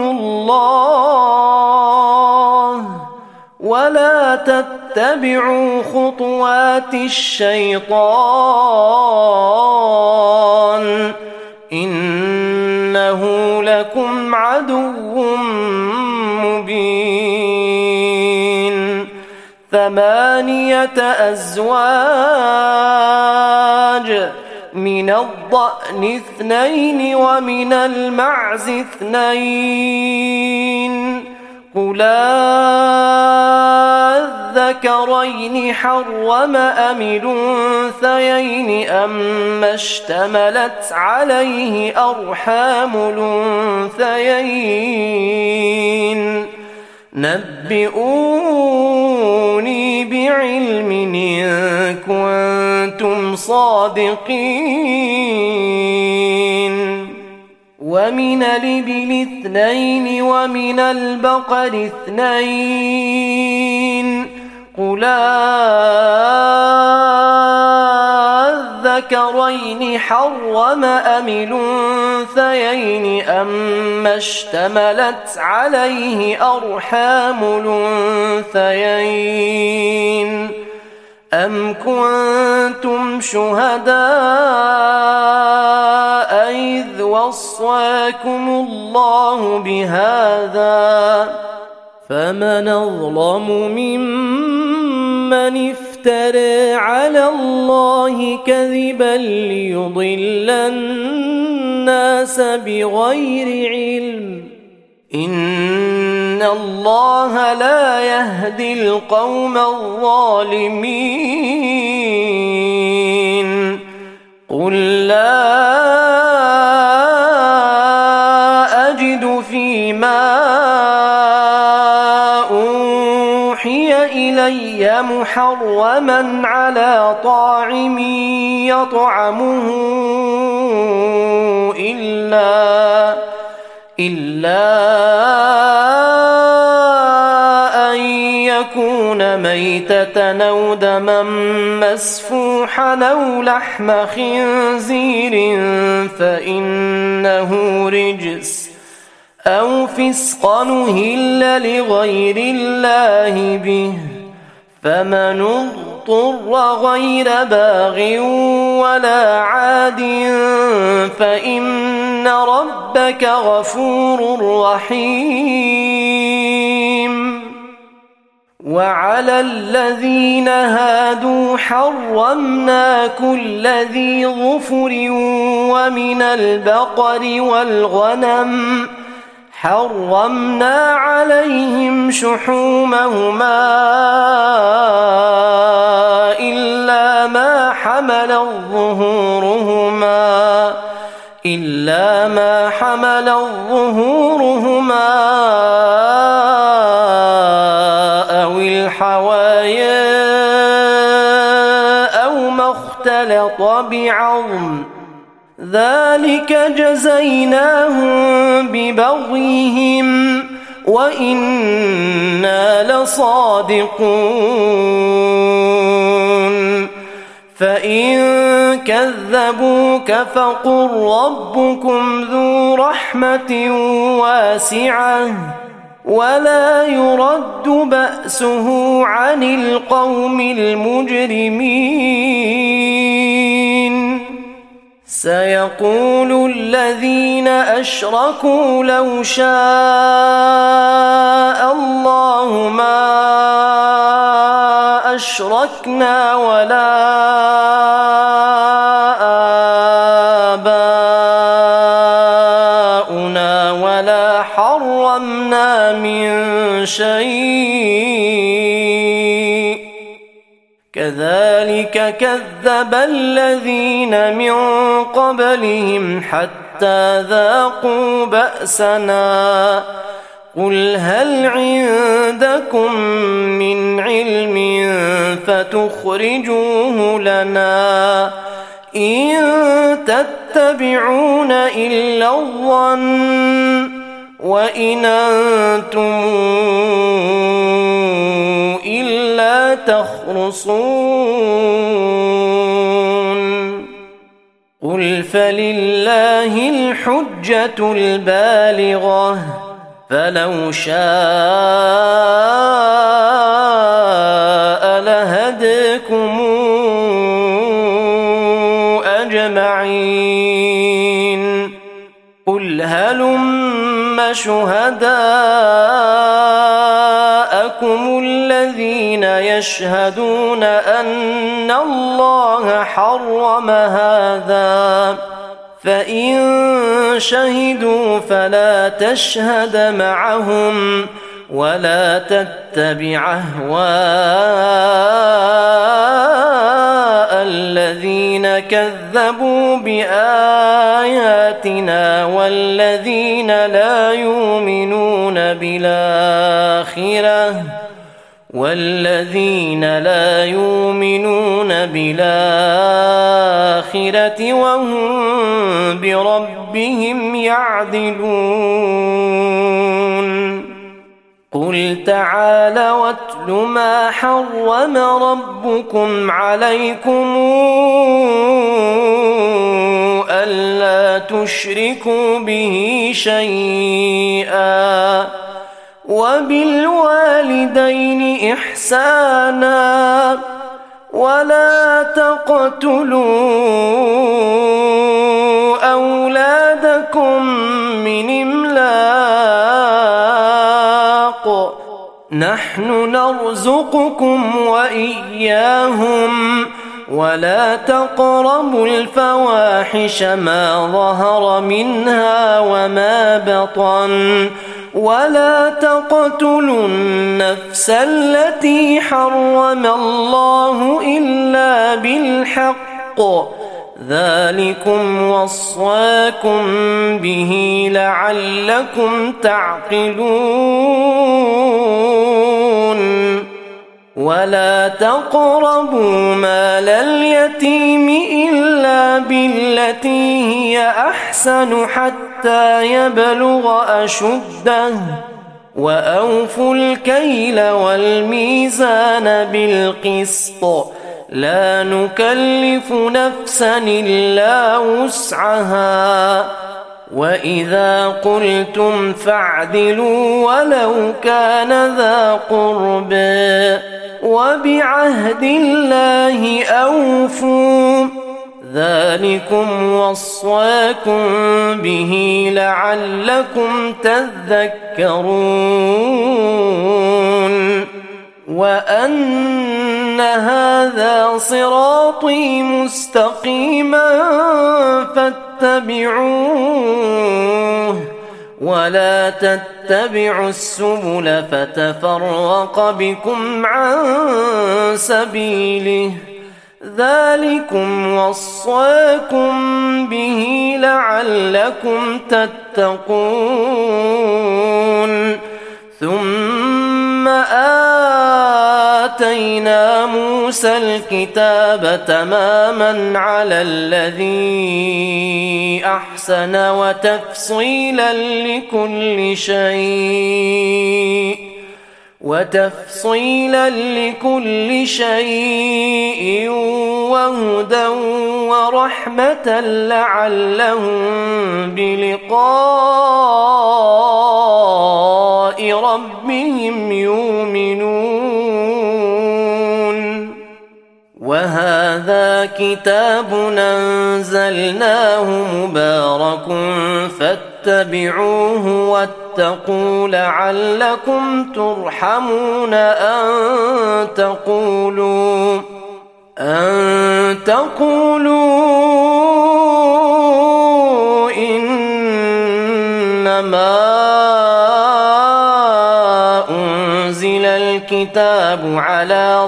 الله ولا تتبعوا خطوات الشيطان إنه لكم عدو مبين. ثمانية أزواج من الضأن اثنين ومن المعز اثنين قل الذكرين حرم أم الأنثيين أما اشتملت عليه أرحام الأنثيين نبئوني بعلم إن كنتم صادقين. ومن الإبل اثنين ومن البقر اثنين قل الذكرين حرم أم الأنثيين أما اشتملت عليه أرحام الأنثيين أم كنتم شهداء إذ وصاكم الله بهذا فمن أظلم ممن افترى على الله كذبا ليضل الناس بغير علم إن الله لا يهدي القوم الظالمين. قل لا أجد فيما أوحي إلي محرما محرما على طاعم يطعمه إلا إلا أن يكون ميتة أو دما مسفوحا أو لحم خنزير فإنه رجس أو فسقا أهل لغير الله به فمن اضطر غير باغ ولا عاد فإن ربك غفور رحيم. وعلى الذين هادوا حرمنا كل ذي ظفر ومن البقر والغنم حرمنا عليهم شحومهما إلا ما حمل ظهورهما إلا ما حمل ظهورهما أو الحوايا أو ما اختلط بعظم ذلك جزيناهم ببغيهم وإنا لصادقون. فإن كذبوك فقل ربكم ذو رحمة واسعة ولا يرد بأسه عن القوم المجرمين. سيقول الذين أشركوا لو شاء الله ما أشركنا ولا آباؤنا ولا حرمنا من شيء كذلك كذب الذين من قبلهم حتى ذاقوا بأسنا قل هل عندكم من علم فتخرجوه لنا إن تتبعون إلا الظن وإن أنتم إلا تخرصون. قل فلله الحجة البالغة فلو شاء لهداكم أجمعين. قل هلم شهداءكم الذين يشهدون أن الله حرم هذا فإن شهدوا فلا تشهد معهم ولا تتبع أهواء الذين كذبوا بآياتنا والذين لا يؤمنون بالآخرة والذين لا يؤمنون بالآخرة وهم بربهم يعدلون. قل تعالوا واتل ما حرم ربكم عليكم ألا تشركوا به شيئا وبالوالدين إحسانا ولا تقتلوا أولادكم من إملاق نحن نرزقكم وإياهم ولا تقربوا الفواحش ما ظهر منها وما بطن ولا تقتلوا النفس التي حرم الله إلا بالحق ذلكم وصاكم به لعلكم تعقلون. ولا تقربوا مال اليتيم إلا بالتي هي أحسن حتى يبلغ أشده وأوفوا الكيل والميزان بالقسط لا نكلف نفسا إلا وسعها وإذا قلتم فاعدلوا ولو كان ذا قربى وبعهد الله أوفوا ذلكم وصاكم به لعلكم تذكرون وأن هذا صراطي مستقيما فاتبعوه ولا تتبعوا السبل فتفرق بكم عن سبيله ذلكم وصاكم به لعلكم تتقون ثم آتينا موسى الكتاب تماما على الذي أحسن وتفصيلا لكل شيء وتفصيلا لكل شيء وهدى ورحمة لعلهم بلقاء ربهم يؤمنون وهذا كتاب أنزلناه مبارك فاتبعوه واتقوا لعلكم ترحمون أن تقولوا أن تقولوا إنما أنزل الكتاب على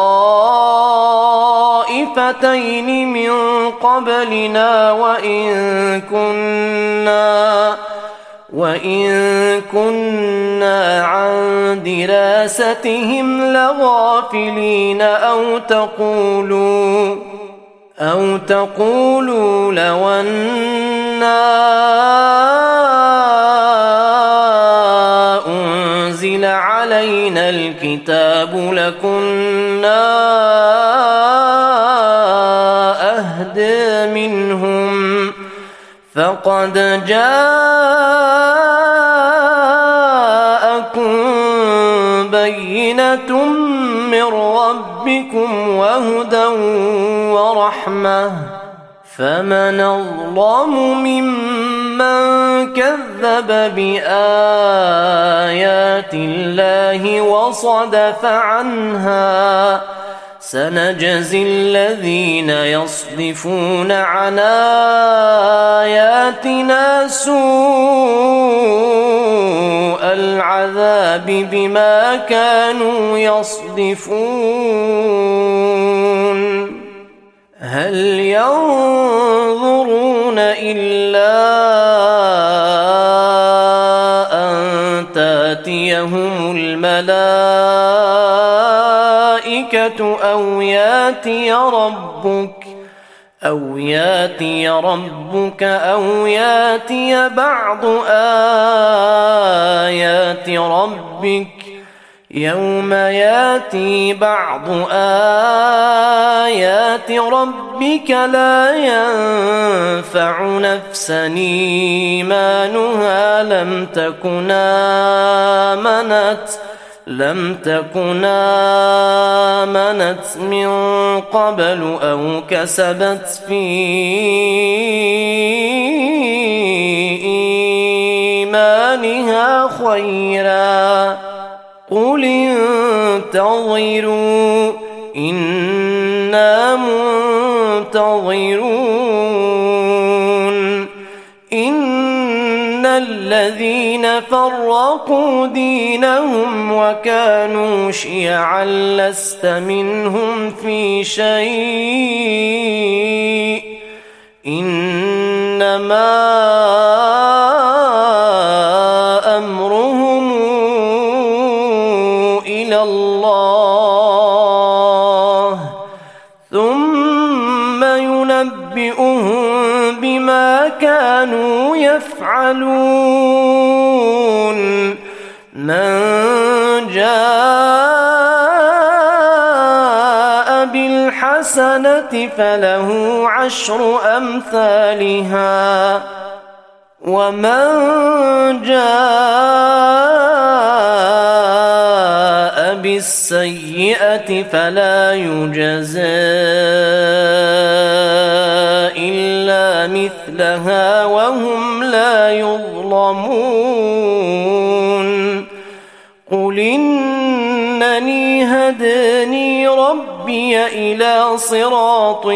طائفتين من قبلنا وإن كنا وإن كنا عن دراستهم لغافلين أو تقولوا أو تقولوا لو أنا أنزل علينا الكتاب لكنا أهدى منهم فقد جاءكم بينة من ربكم وهدى ورحمة فمن أظلم ممن كذب بآيات الله وصدف عنها سنجزي الذين يصدفون عن آياتنا سوء العذاب بما كانوا يصدفون هل ينظرون إلا أن تأتيهم الملائكة أو ياتي ربك أو ياتي ربك أو ياتي بعض آيات ربك يوم ياتي بعض آيات ربك لا ينفع نفسا إيمانها لم تكن آمنت لم تكن آمنت من قبل أو كسبت في إيمانها خيرا قل انتظروا إنا منتظرون إن الذين فرقوا دينهم وكانوا شيعا لست منهم في شيء إنما أمرهم إلى الله ينبئهم بما كانوا يفعلون من جاء بالحسنة فله عشر أمثالها ومن جاء بالسيئة فلا يجزى إلا مثلها وهم لا يظلمون قل إنني هداني ربي إلى صراط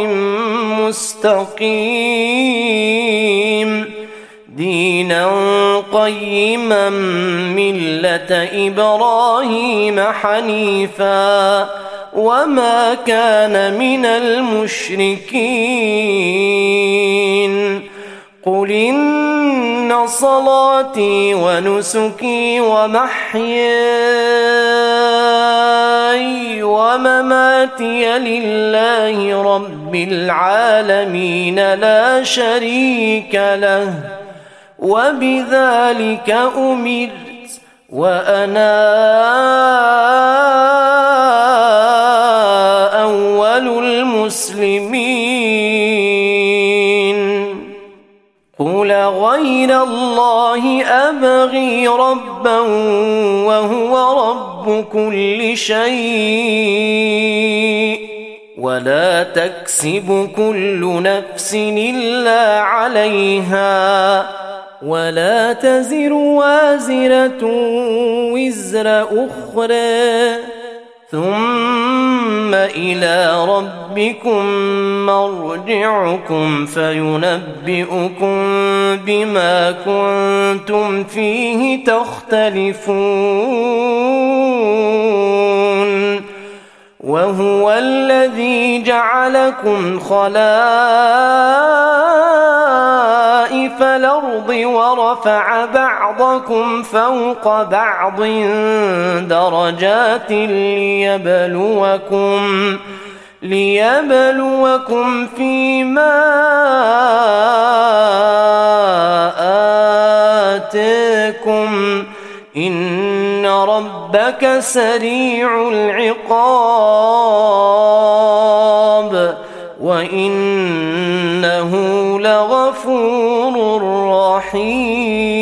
مستقيم دينا قيما ملة إبراهيم حنيفا وما كان من المشركين قل إن صلاتي ونسكي ومحياي ومماتي لله رب العالمين لا شريك له وبذلك أمرت وأنا أول المسلمين قل غير الله أبغي ربا وهو رب كل شيء ولا تكسب كل نفس إلا عليها ولا تزر وازرة وزر أخرى ثم إلى ربكم مرجعكم فينبئكم بما كنتم فيه تختلفون وهو الذي جعلكم خلائف الأرض ورفع بعضكم فوق بعض درجات ليبلوكم ليبلوكم فيما آتاكم إن ربك سريع العقاب وإنه لغفور رحيم